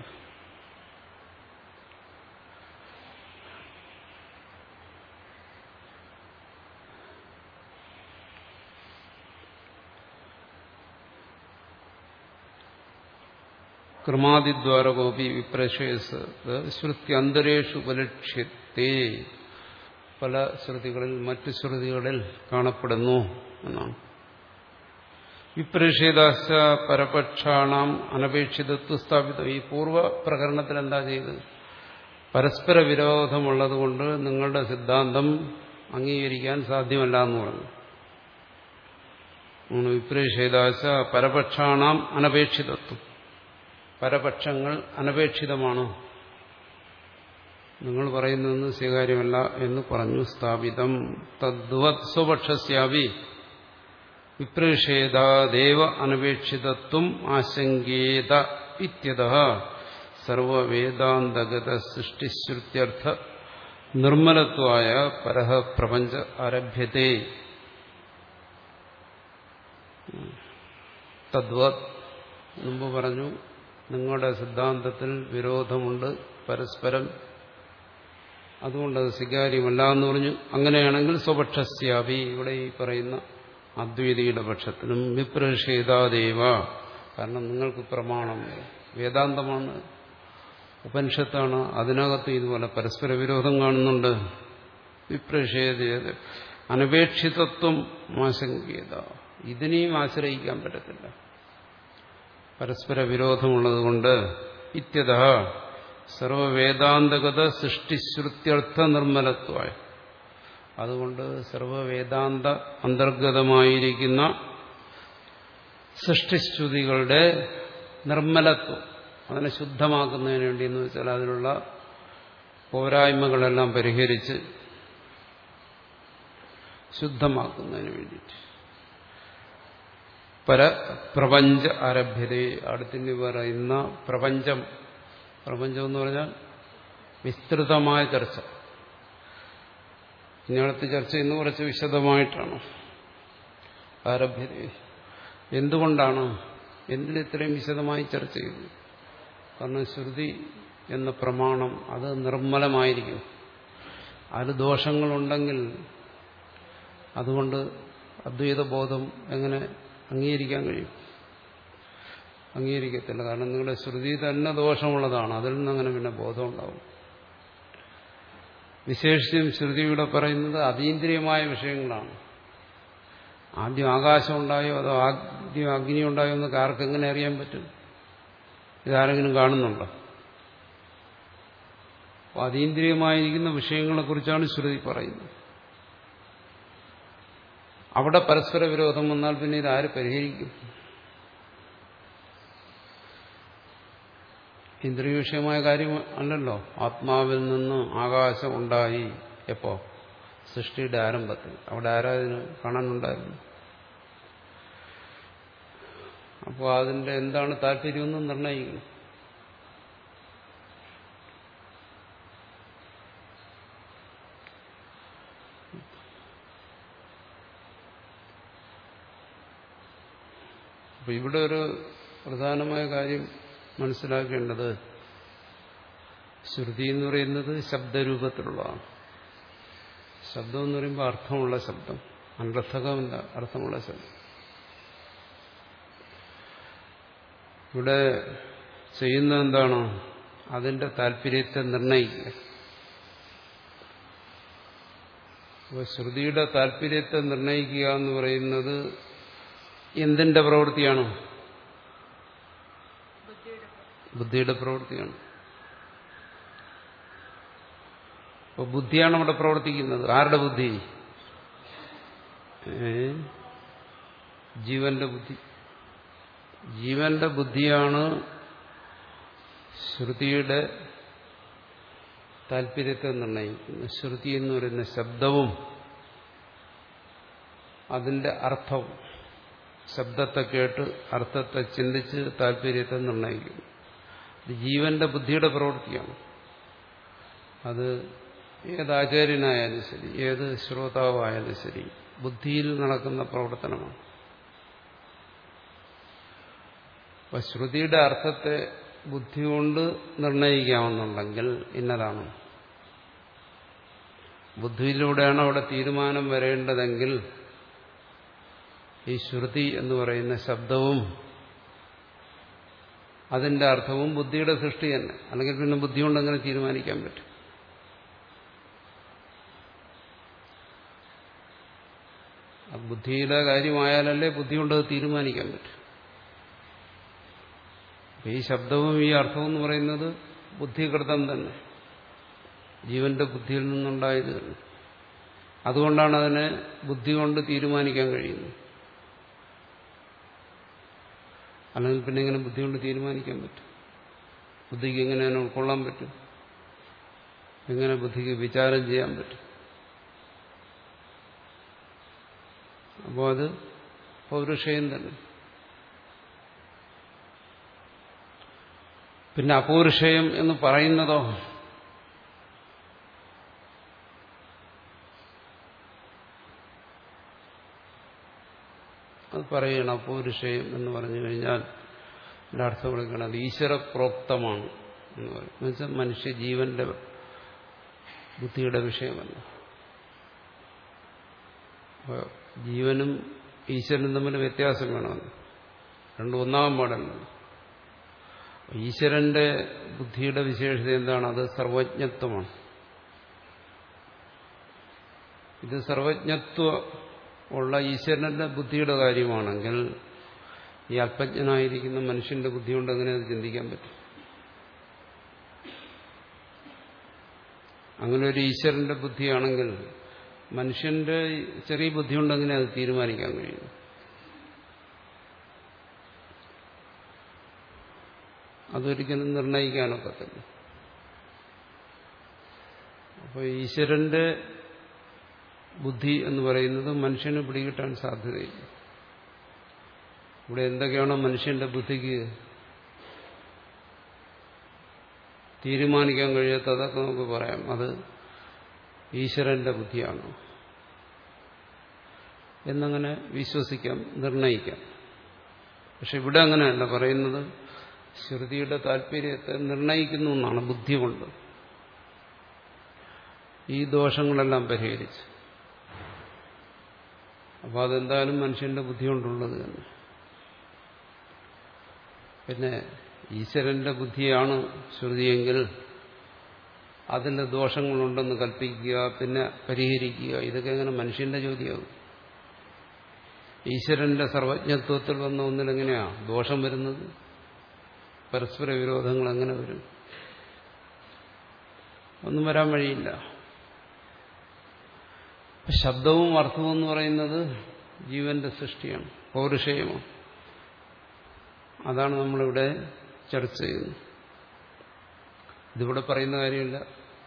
ക്രമാദിദ്വാരകോപി വിപ്രശേസ് ശ്രുത്യന്തരേഷു ഉപലക്ഷ്യത്തെ. പല ശ്രുതികളിൽ മറ്റു ശ്രുതികളിൽ കാണപ്പെടുന്നു എന്നാണ്. വിപ്രഷേധാശ പരപക്ഷാണാം അനപേക്ഷിതത്വ സ്ഥാപിതം. ഈ പൂർവ്വ പ്രകരണത്തിൽ എന്താ ചെയ്തത്? പരസ്പര വിരോധമുള്ളതുകൊണ്ട് നിങ്ങളുടെ സിദ്ധാന്തം അംഗീകരിക്കാൻ സാധ്യമല്ല എന്ന് പറഞ്ഞു. വിപ്രഷേധാശ പരപക്ഷാണാം അനപേക്ഷിതത്വം. പരപക്ഷങ്ങൾ അനപേക്ഷിതമാണ്, നിങ്ങൾ പറയുന്നതെന്ന് സ്വീകാര്യമല്ല എന്ന് പറഞ്ഞു. സ്ഥാപിതം തദ്വത് സ്വപക്ഷസ്യാവി വിപ്രഷേധാദേവ അനപേക്ഷിതത്വം ആശങ്കേത ഇത്യതഃ സർവവേദാന്തഗത സൃഷ്ടിശ്രുത്യർത്ഥ നിർമ്മലത്വായ പരഃ പ്രപഞ്ച ആരഭ്യത്തെ. തദ്വത് മുമ്പ് പറഞ്ഞു നിങ്ങളുടെ സിദ്ധാന്തത്തിൽ വിരോധമുണ്ട് പരസ്പരം, അതുകൊണ്ടത് സ്വീകാര്യമല്ല എന്ന് പറഞ്ഞു. അങ്ങനെയാണെങ്കിൽ സ്വപക്ഷസ്യാപി, ഇവിടെ ഈ പറയുന്ന അദ്വൈതിയുടെ പക്ഷത്തിനും വിപ്രഷേധാദേവ, കാരണം നിങ്ങൾക്ക് പ്രമാണം വേദാന്തമാണ്, ഉപനിഷത്താണ്, അതിനകത്ത് ഇതുപോലെ പരസ്പര വിരോധം കാണുന്നുണ്ട്. വിപ്രഷേധ അനപേക്ഷിതത്വം ആശങ്കീയത, ഇതിനെയും ആശ്രയിക്കാൻ പറ്റത്തില്ല, പരസ്പര വിരോധമുള്ളതുകൊണ്ട്. ഇത്യതഃ സർവവേദാന്തഗത സൃഷ്ടിശ്രുത്യർത്ഥ നിർമ്മലത്വായ, അതുകൊണ്ട് സർവവേദാന്ത അന്തർഗതമായിരിക്കുന്ന സൃഷ്ടിശ്രുതികളുടെ നിർമ്മലത്വം, അതിനെ ശുദ്ധമാക്കുന്നതിന് വേണ്ടി എന്ന് വെച്ചാൽ അതിലുള്ള പോരായ്മകളെല്ലാം പരിഹരിച്ച് ശുദ്ധമാക്കുന്നതിന് വേണ്ടിയിട്ട് പര പ്രപഞ്ച ആരഭ്യതയെ, അടുത്തിന് പറയുന്ന പ്രപഞ്ചം, പ്രപഞ്ചം എന്ന് പറഞ്ഞാൽ വിസ്തൃതമായ ചർച്ച. ഇന്നത്തെ ചർച്ച ഇന്ന് കുറച്ച് വിശദമായിട്ടാണ്. ആരഭ്യത എന്തുകൊണ്ടാണ്, എന്തിനിത്രയും വിശദമായി ചർച്ച ചെയ്തു? കാരണം ശ്രുതി എന്ന പ്രമാണം അത് നിർമ്മലമായിരിക്കും. അതിൽ ദോഷങ്ങളുണ്ടെങ്കിൽ അതുകൊണ്ട് അദ്വൈത ബോധം എങ്ങനെ അംഗീകരിക്കാൻ കഴിയും? അംഗീകരിക്കത്തില്ല. കാരണം നിങ്ങളുടെ ശ്രുതി തന്നെ ദോഷമുള്ളതാണ്, അതിൽ നിന്ന് അങ്ങനെ പിന്നെ ബോധം ഉണ്ടാവും. വിശേഷിച്ചും ശ്രുതിയുടെ പറയുന്നത് അതീന്ദ്രിയമായ വിഷയങ്ങളാണ്. ആദ്യം ആകാശം ഉണ്ടായോ അതോ ആദ്യം അഗ്നി ഉണ്ടായോ എന്നൊക്കെ ആർക്കെങ്ങനെ അറിയാൻ പറ്റും? ഇതാരെങ്കിലും കാണുന്നുണ്ടോ? അപ്പോൾ അതീന്ദ്രിയമായിരിക്കുന്ന വിഷയങ്ങളെക്കുറിച്ചാണ് ശ്രുതി പറയുന്നത്. അവിടെ പരസ്പര വിരോധം വന്നാൽ പിന്നെ ഇതാര് പരിഹരിക്കും? ഇന്ദ്രിയ വിഷയമായ കാര്യം അല്ലല്ലോ. ആത്മാവിൽ നിന്ന് ആകാശം ഉണ്ടായി എപ്പോ? സൃഷ്ടിയുടെ ആരംഭത്തിൽ. അവിടെ ആരാധന കാണാനുണ്ടായിരുന്നു. അപ്പോൾ അതിന്റെ എന്താണ് താല്പര്യമെന്ന് നിർണ്ണയിക്കണം. അപ്പൊ ഇവിടെ ഒരു പ്രധാനമായ കാര്യം മനസ്സിലാക്കേണ്ടത്, ശ്രുതി എന്ന് പറയുന്നത് ശബ്ദരൂപത്തിലുള്ളതാണ്. ശബ്ദം എന്ന് പറയുമ്പോൾ അർത്ഥമുള്ള ശബ്ദം, അനർത്ഥകമല്ല, അർത്ഥമുള്ള ശബ്ദം. ഇവിടെ ചെയ്യുന്നത് എന്താണ്? അതിന്റെ താല്പര്യത്തെ നിർണ്ണയിക്കുക. അപ്പോൾ ശ്രുതിയുടെ താല്പര്യത്തെ നിർണ്ണയിക്കുക എന്ന് പറയുന്നത് എന്തിന്റെ പ്രവൃത്തിയാണ്? ബുദ്ധിയുടെ പ്രവൃത്തിയാണ്. അപ്പോൾ ബുദ്ധിയാണ് അവിടെ പ്രവർത്തിക്കുന്നത്. ആരുടെ ബുദ്ധി? ജീവന്റെ ബുദ്ധി. ജീവന്റെ ബുദ്ധിയാണ് ശ്രുതിയുടെ താല്പര്യത്തെ നിർണ്ണയിക്കുന്നത്. ശ്രുതി എന്ന് പറയുന്ന ശബ്ദവും അതിന്റെ അർത്ഥവും, ശബ്ദത്തെ കേട്ട് അർത്ഥത്തെ ചിന്തിച്ച് താല്പര്യത്തെ നിർണ്ണയിക്കുന്നു. ഇത് ജീവന്റെ ബുദ്ധിയുടെ പ്രവൃത്തിയാണ്. അത് ഏത് ആചാര്യനായാലും ശരി, ഏത് ശ്രോതാവായാലും ശരി, ബുദ്ധിയിൽ നടക്കുന്ന പ്രവർത്തനമാണ്. അപ്പൊ ശ്രുതിയുടെ അർത്ഥത്തെ ബുദ്ധി കൊണ്ട് നിർണ്ണയിക്കാമെന്നുണ്ടെങ്കിൽ ഇന്നതാണ്. ബുദ്ധിയിലൂടെയാണ് അവിടെ തീരുമാനം വരേണ്ടതെങ്കിൽ ഈ ശ്രുതി എന്ന് പറയുന്ന ശബ്ദവും അതിന്റെ അർത്ഥവും ബുദ്ധിയുടെ സൃഷ്ടി തന്നെ. അല്ലെങ്കിൽ പിന്നെ ബുദ്ധി കൊണ്ട് അങ്ങനെ തീരുമാനിക്കാൻ പറ്റും? ബുദ്ധിയുടെ കാര്യമായാലല്ലേ ബുദ്ധി കൊണ്ട് അത് തീരുമാനിക്കാൻ പറ്റും. ഈ ശബ്ദവും ഈ അർത്ഥവും എന്ന് പറയുന്നത് ബുദ്ധികൃതം തന്നെ, ജീവന്റെ ബുദ്ധിയിൽ നിന്നുണ്ടായത് തന്നെ. അതുകൊണ്ടാണ് അതിനെ ബുദ്ധി കൊണ്ട് തീരുമാനിക്കാൻ കഴിയുന്നത്. അല്ലെങ്കിൽ പിന്നെ എങ്ങനെ ബുദ്ധി കൊണ്ട് തീരുമാനിക്കാൻ പറ്റും? ബുദ്ധിക്ക് എങ്ങനെ അതിനെ ഉൾക്കൊള്ളാൻ പറ്റും? എങ്ങനെ ബുദ്ധിക്ക് വിചാരം ചെയ്യാൻ പറ്റും? അപ്പോൾ അത് പൗരുഷയം തന്നെ. പിന്നെ അപൗരുഷയം എന്ന് പറയുന്നതോ അത് പറയണം. അപൗരുഷയം എന്ന് പറഞ്ഞു കഴിഞ്ഞാൽ എൻ്റെ അർത്ഥം കൊടുക്കണം അത് ഈശ്വര പ്രോക്തമാണ് എന്ന് പറയും. എന്നുവെച്ചാൽ മനുഷ്യ ജീവന്റെ ബുദ്ധിയുടെ വിഷയമല്ല. ജീവനും ഈശ്വരനും തമ്മിൽ വ്യത്യാസം വേണമെന്ന് രണ്ടും ഒന്നാം പാടല്ല. ഈശ്വരന്റെ ബുദ്ധിയുടെ വിശേഷത എന്താണ്? അത് സർവജ്ഞത്വമാണ്. ഇത് സർവജ്ഞത്വ ഉള്ള ഈശ്വരന്റെ ബുദ്ധിയുടെ കാര്യമാണെങ്കിൽ ഈ അല്പജ്ഞനായിരിക്കുന്ന മനുഷ്യന്റെ ബുദ്ധി കൊണ്ട് എങ്ങനെ അത് ചിന്തിക്കാൻ പറ്റും? അങ്ങനെ ഒരു ഈശ്വരന്റെ ബുദ്ധിയാണെങ്കിൽ മനുഷ്യന്റെ ചെറിയ ബുദ്ധി കൊണ്ട് എങ്ങനെ അത് തീരുമാനിക്കാൻ കഴിയും? അതൊരിക്കലും നിർണയിക്കാനൊക്കത്തില്ല. അപ്പോൾ ഈശ്വരന്റെ ബുദ്ധി എന്ന് പറയുന്നത് മനുഷ്യന് പിടികിട്ടാൻ സാധ്യതയില്ല. ഇവിടെ എന്തൊക്കെയാണോ മനുഷ്യന്റെ ബുദ്ധിക്ക് തീരുമാനിക്കാൻ കഴിയാത്ത അതൊക്കെ നമുക്ക് പറയാം അത് ഈശ്വരന്റെ ബുദ്ധിയാണോ എന്നങ്ങനെ വിശ്വസിക്കാം, നിർണയിക്കാം. പക്ഷെ ഇവിടെ അങ്ങനെയല്ല പറയുന്നത്. ശ്രുതിയുടെ താല്പര്യത്തെ നിർണയിക്കുന്നു എന്നാണ് ബുദ്ധി കൊണ്ട്. ഈ ദോഷങ്ങളെല്ലാം പരിഹരിച്ച് അപ്പോൾ അതെന്തായാലും മനുഷ്യന്റെ ബുദ്ധി കൊണ്ടുള്ളത് തന്നെ. പിന്നെ ഈശ്വരന്റെ ബുദ്ധിയാണ് ശ്രുതിയെങ്കിൽ അതിൽ ദോഷങ്ങളുണ്ടെന്ന് കൽപ്പിക്കുക, പിന്നെ പരിഹരിക്കുക, ഇതൊക്കെ എങ്ങനെ മനുഷ്യന്റെ ജോലിയാകും? ഈശ്വരന്റെ സർവജ്ഞത്വത്തിൽ വന്ന ഒന്നിലെങ്ങനെയാ ദോഷം വരുന്നത്? പരസ്പര വിരോധങ്ങൾ എങ്ങനെ വരും? ഒന്നും വരാൻ വഴിയില്ല. ശബ്ദവും അർത്ഥവും എന്ന് പറയുന്നത് ജീവന്റെ സൃഷ്ടിയാണ്, പൗരുഷേയമാണ്. അതാണ് നമ്മളിവിടെ ചർച്ച ചെയ്യുന്നത്. ഇതിവിടെ പറയുന്ന കാര്യമില്ല.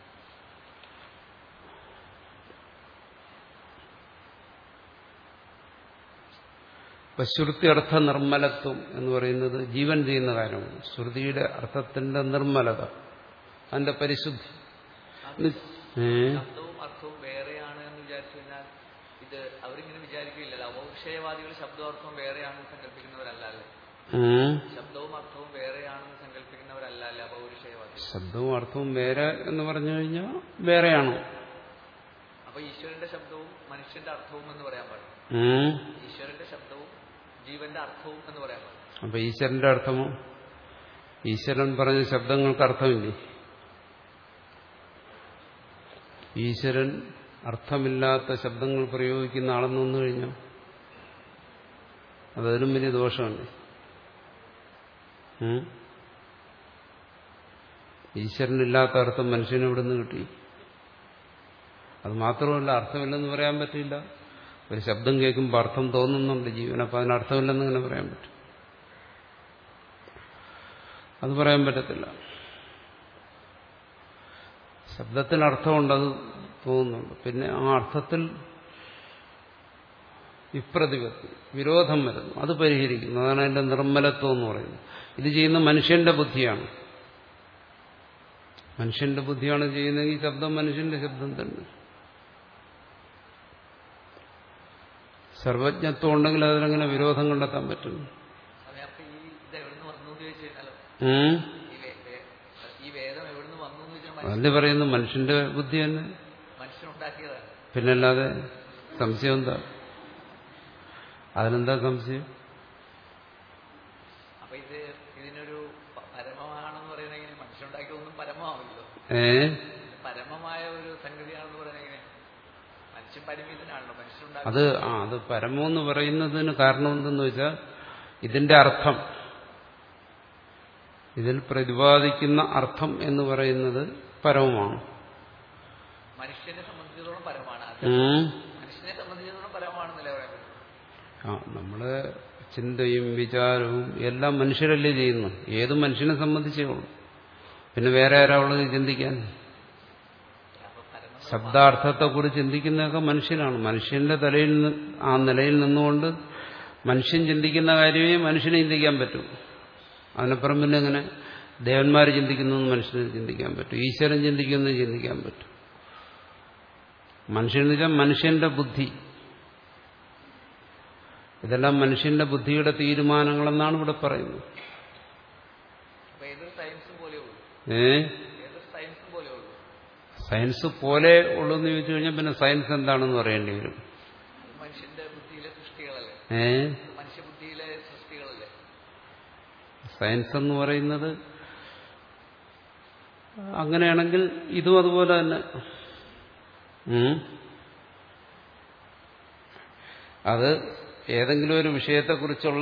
ഇപ്പൊ ശ്രുതി അർത്ഥ നിർമ്മലത്വം എന്ന് പറയുന്നത് ജീവൻ ചെയ്യുന്ന കാര്യമാണ്. ശ്രുതിയുടെ അർത്ഥത്തിന്റെ നിർമ്മലത, അതിന്റെ പരിശുദ്ധി. ശബ്ദവും അർത്ഥവും വേറെയാണ് എന്ന് വിചാരിച്ചു കഴിഞ്ഞാൽ ഇത് അവരിങ്ങനെ വിചാരിക്കില്ലല്ലോ. അപൗരുഷേയവാദികൾ ശബ്ദവും അർത്ഥവും വേറെയാണെന്ന് സങ്കല്പിക്കുന്നവരല്ലേ? ശബ്ദവും അർത്ഥവും വേറെയാണെന്ന് സങ്കല്പിക്കുന്നവരല്ലേ അപൗരുഷേയവാദികൾ? ശബ്ദവും അർത്ഥവും വേറെ എന്ന് പറഞ്ഞു കഴിഞ്ഞാൽ വേറെയാണോ? അപ്പൊ ഈശ്വരന്റെ ശബ്ദവും മനുഷ്യന്റെ അർത്ഥവും എന്ന് പറയാൻ പാടില്ല. ഈശ്വരന്റെ ശബ്ദവും ജീവന്റെ അർത്ഥവും എന്ന് പറയാൻ പാടില്ല. അപ്പൊ ഈശ്വരന്റെ അർത്ഥമോ? ഈശ്വരൻ പറഞ്ഞ ശബ്ദങ്ങൾക്ക് അർത്ഥമില്ലേ? ഈശ്വരൻ അർത്ഥമില്ലാത്ത ശബ്ദങ്ങൾ പ്രയോഗിക്കുന്ന ആളെന്ന് വന്നു കഴിഞ്ഞാൽ അതതിലും വലിയ ദോഷമല്ലേ? ഈശ്വരനില്ലാത്ത അർത്ഥം മനുഷ്യന് എവിടെ നിന്ന് കിട്ടി? അത് മാത്രമല്ല, അർത്ഥമില്ലെന്ന് പറയാൻ പറ്റില്ല. ഒരു ശബ്ദം കേൾക്കുമ്പോൾ അർത്ഥം തോന്നുന്നുണ്ട് ജീവൻ, അപ്പം അതിന് അർത്ഥമില്ലെന്ന് ഇങ്ങനെ പറയാൻ പറ്റും? അത് പറയാൻ പറ്റത്തില്ല. ശബ്ദത്തിന് അർത്ഥമുണ്ട്, അത് തോന്നുന്നുണ്ട്. പിന്നെ ആ അർത്ഥത്തിൽ വിപ്രതിപത്തി, വിരോധം വരുന്നു, അത് പരിഹരിക്കുന്നു. അതാണ് അതിന്റെ നിർമ്മലത്വം എന്ന് പറയുന്നത്. ഇത് ചെയ്യുന്ന മനുഷ്യന്റെ ബുദ്ധിയാണ്. മനുഷ്യന്റെ ബുദ്ധിയാണ് ചെയ്യുന്നതെങ്കിൽ ശബ്ദം മനുഷ്യന്റെ ശബ്ദം തന്നെ. സർവജ്ഞത്വം ഉണ്ടെങ്കിൽ അതിനെങ്ങനെ വിരോധം കണ്ടെത്താൻ പറ്റും? അതല്ലേ പറയുന്നു, മനുഷ്യന്റെ ബുദ്ധി തന്നെ. പിന്നല്ലാതെ സംശയം എന്താ? അതിനെന്താ സംശയം? ഏ പരമമായ ഒരു സംഗതിയാണെന്ന് പറയുന്നത് മനുഷ്യൻ പരിമിതനാണല്ലോ. മനുഷ്യൻ അത് ആ അത് പരമെന്ന് പറയുന്നതിന് കാരണം എന്തെന്ന് വെച്ചാൽ ഇതിന്റെ അർത്ഥം, ഇതിൽ പ്രതിപാദിക്കുന്ന അർത്ഥം എന്ന് പറയുന്നത് പരമമാണ്. മനുഷ്യനെ സംബന്ധിച്ചിടത്തോളം പരമാണ്. മനുഷ്യനെ സംബന്ധിച്ചിടത്തോളം പരമാണെന്നല്ലേ പറയാൻ പറ്റും? ആ നമ്മള് ചിന്തയും വിചാരവും എല്ലാം മനുഷ്യരല്ലേ ചെയ്യുന്നു. ഏത് മനുഷ്യനെ സംബന്ധിച്ചേ ഉള്ളൂ. പിന്നെ വേറെ ആരാ ഉള്ളത് ചിന്തിക്കാൻ? ശബ്ദാർത്ഥത്തെക്കുറിച്ച് ചിന്തിക്കുന്നതൊക്കെ മനുഷ്യനാണ്. മനുഷ്യന്റെ തലയിൽ നിന്ന് ആ നിലയിൽ നിന്നുകൊണ്ട് മനുഷ്യൻ ചിന്തിക്കുന്ന കാര്യമേ മനുഷ്യനെ ചിന്തിക്കാൻ പറ്റൂ. അതിനപ്പുറം പിന്നെ എങ്ങനെ ദേവന്മാർ ചിന്തിക്കുന്നതെന്ന് മനുഷ്യന് ചിന്തിക്കാൻ പറ്റും, ഈശ്വരൻ ചിന്തിക്കുന്നത് ചിന്തിക്കാൻ പറ്റും. മനുഷ്യനെന്ന് വെച്ചാൽ മനുഷ്യന്റെ ബുദ്ധി. ഇതെല്ലാം മനുഷ്യന്റെ ബുദ്ധിയുടെ തീരുമാനങ്ങളെന്നാണ് ഇവിടെ പറയുന്നത്. ഏ സയൻസ് പോലെ ഉള്ളൂ. സയൻസ് പോലെ ഉള്ളൂ എന്ന് ചോദിച്ചു കഴിഞ്ഞാൽ പിന്നെ സയൻസ് എന്താണെന്ന് പറയേണ്ടി വരും. മനുഷ്യന്റെ ബുദ്ധിയിലെ സൃഷ്ടികളല്ലേ? ഏ മനുഷ്യബുദ്ധിയിലെ സൃഷ്ടികളല്ലേ സയൻസ് എന്ന് പറയുന്നത്? അങ്ങനെയാണെങ്കിൽ ഇതും അതുപോലെ തന്നെ. അത് ഏതെങ്കിലും ഒരു വിഷയത്തെക്കുറിച്ചുള്ള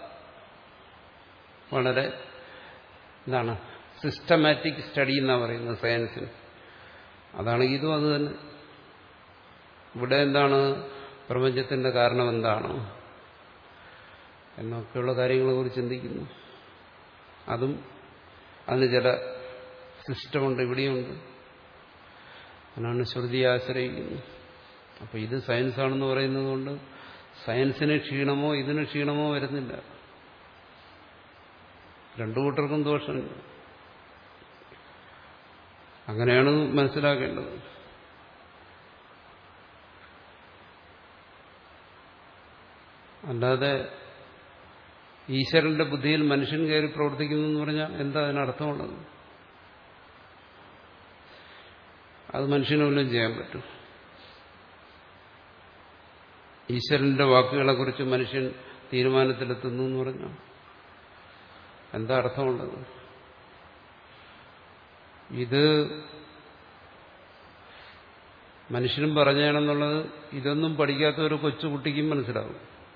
വളരെ എന്താണ് സിസ്റ്റമാറ്റിക് സ്റ്റഡി എന്നാണ് പറയുന്നത് സയൻസിന്. അതാണ് ഇതും അത് തന്നെ. ഇവിടെ എന്താണ് പ്രപഞ്ചത്തിന്റെ കാരണം എന്താണ് എന്നൊക്കെയുള്ള കാര്യങ്ങളെ കുറിച്ച് ചിന്തിക്കുന്നു. അതും അതിന് ചില സിസ്റ്റമുണ്ട്, ഇവിടെയുണ്ട്. അതിനാണ് ശ്രുതിയെ ആശ്രയിക്കുന്നത്. അപ്പൊ ഇത് സയൻസ് ആണെന്ന് പറയുന്നത് കൊണ്ട് സയൻസിന് ക്ഷീണമോ ഇതിന് ക്ഷീണമോ വരുന്നില്ല. രണ്ടു കൂട്ടർക്കും ദോഷമില്ല. അങ്ങനെയാണ് മനസ്സിലാക്കേണ്ടത്. അല്ലാതെ ഈശ്വരന്റെ ബുദ്ധിയിൽ മനുഷ്യൻ കയറി പ്രവർത്തിക്കുന്നു എന്ന് പറഞ്ഞാൽ എന്താ അതിനർത്ഥമുള്ളത്? അത് മനുഷ്യന് വല്ലതും ചെയ്യാൻ പറ്റും? ഈശ്വരന്റെ വാക്കുകളെ കുറിച്ച് മനുഷ്യൻ തീരുമാനത്തിലെത്തുന്നു എന്ന് പറഞ്ഞാൽ എന്താ അർത്ഥമുള്ളത്? ഇത് മനുഷ്യനും പറഞ്ഞാണെന്നുള്ളത് ഇതൊന്നും പഠിക്കാത്ത ഒരു കൊച്ചുകുട്ടിക്കും മനസ്സിലാവും.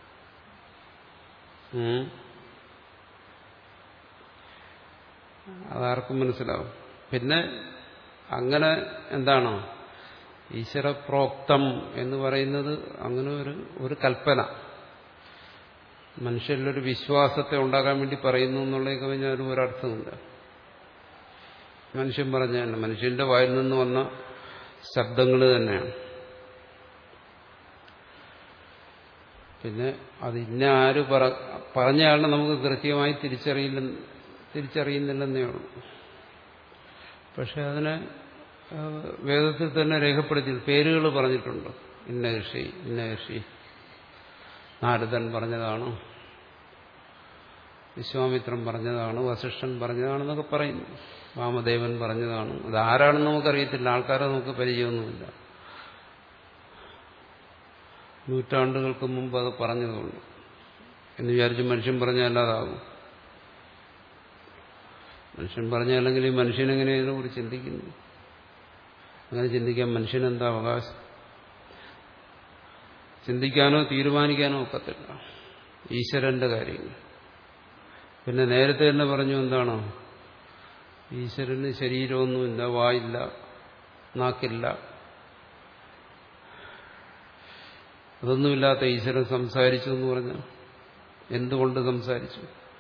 അതാർക്കും മനസ്സിലാവും. പിന്നെ അങ്ങനെ എന്താണോ ഈശ്വര പ്രോക്തം എന്ന് പറയുന്നത് അങ്ങനെ ഒരു ഒരു കൽപ്പന മനുഷ്യരിലൊരു വിശ്വാസത്തെ ഉണ്ടാക്കാൻ വേണ്ടി പറയുന്നു എന്നുള്ളതൊക്കെ കഴിഞ്ഞാൽ ഒരർത്ഥമില്ല. മനുഷ്യൻ പറഞ്ഞതന്നെ, മനുഷ്യന്റെ വായിൽ നിന്ന് വന്ന ശബ്ദങ്ങൾ തന്നെയാണ്. പിന്നെ അത് ഇന്ന ആര് പറഞ്ഞാലും നമുക്ക് കൃത്യമായി തിരിച്ചറിയില്ല തിരിച്ചറിയുന്നില്ലെന്നേ ഉള്ളൂ. പക്ഷെ അതിനെ വേദത്തിൽ തന്നെ രേഖപ്പെടുത്തി പേരുകൾ പറഞ്ഞിട്ടുണ്ട്. ഇന്ന ഋഷി, ഇന്ന ഋഷി, നാരദൻ പറഞ്ഞതാണ്, വിശ്വാമിത്രൻ പറഞ്ഞതാണ്, വസിഷ്ഠൻ പറഞ്ഞതാണെന്നൊക്കെ പറയുന്നു, വാമദേവൻ പറഞ്ഞതാണ്. അതാരാണെന്ന് നമുക്കറിയത്തില്ല, ആൾക്കാരെ നമുക്ക് പരിചയമൊന്നുമില്ല. നൂറ്റാണ്ടുകൾക്ക് മുമ്പ് അത് പറഞ്ഞതുകൊണ്ട് എന്ന് വിചാരിച്ച് മനുഷ്യൻ പറഞ്ഞല്ലാതാകും. മനുഷ്യൻ പറഞ്ഞല്ലെങ്കിൽ ഈ മനുഷ്യനെങ്ങനെ ഇതിനെക്കുറിച്ച് ചിന്തിക്കുന്നു? അങ്ങനെ ചിന്തിക്കാൻ മനുഷ്യനെന്താ അവകാശം? ചിന്തിക്കാനോ തീരുമാനിക്കാനോ ഒക്കത്തില്ല ഈശ്വരന്റെ കാര്യങ്ങൾ. പിന്നെ നേരത്തെ തന്നെ പറഞ്ഞു എന്താണോ, ഈശ്വരന് ശരീരമൊന്നുമില്ല, വായില്ല, നാക്കില്ല. അതൊന്നുമില്ലാത്ത ഈശ്വരൻ സംസാരിച്ചു എന്ന് പറഞ്ഞാൽ എന്തുകൊണ്ട് സംസാരിച്ചു?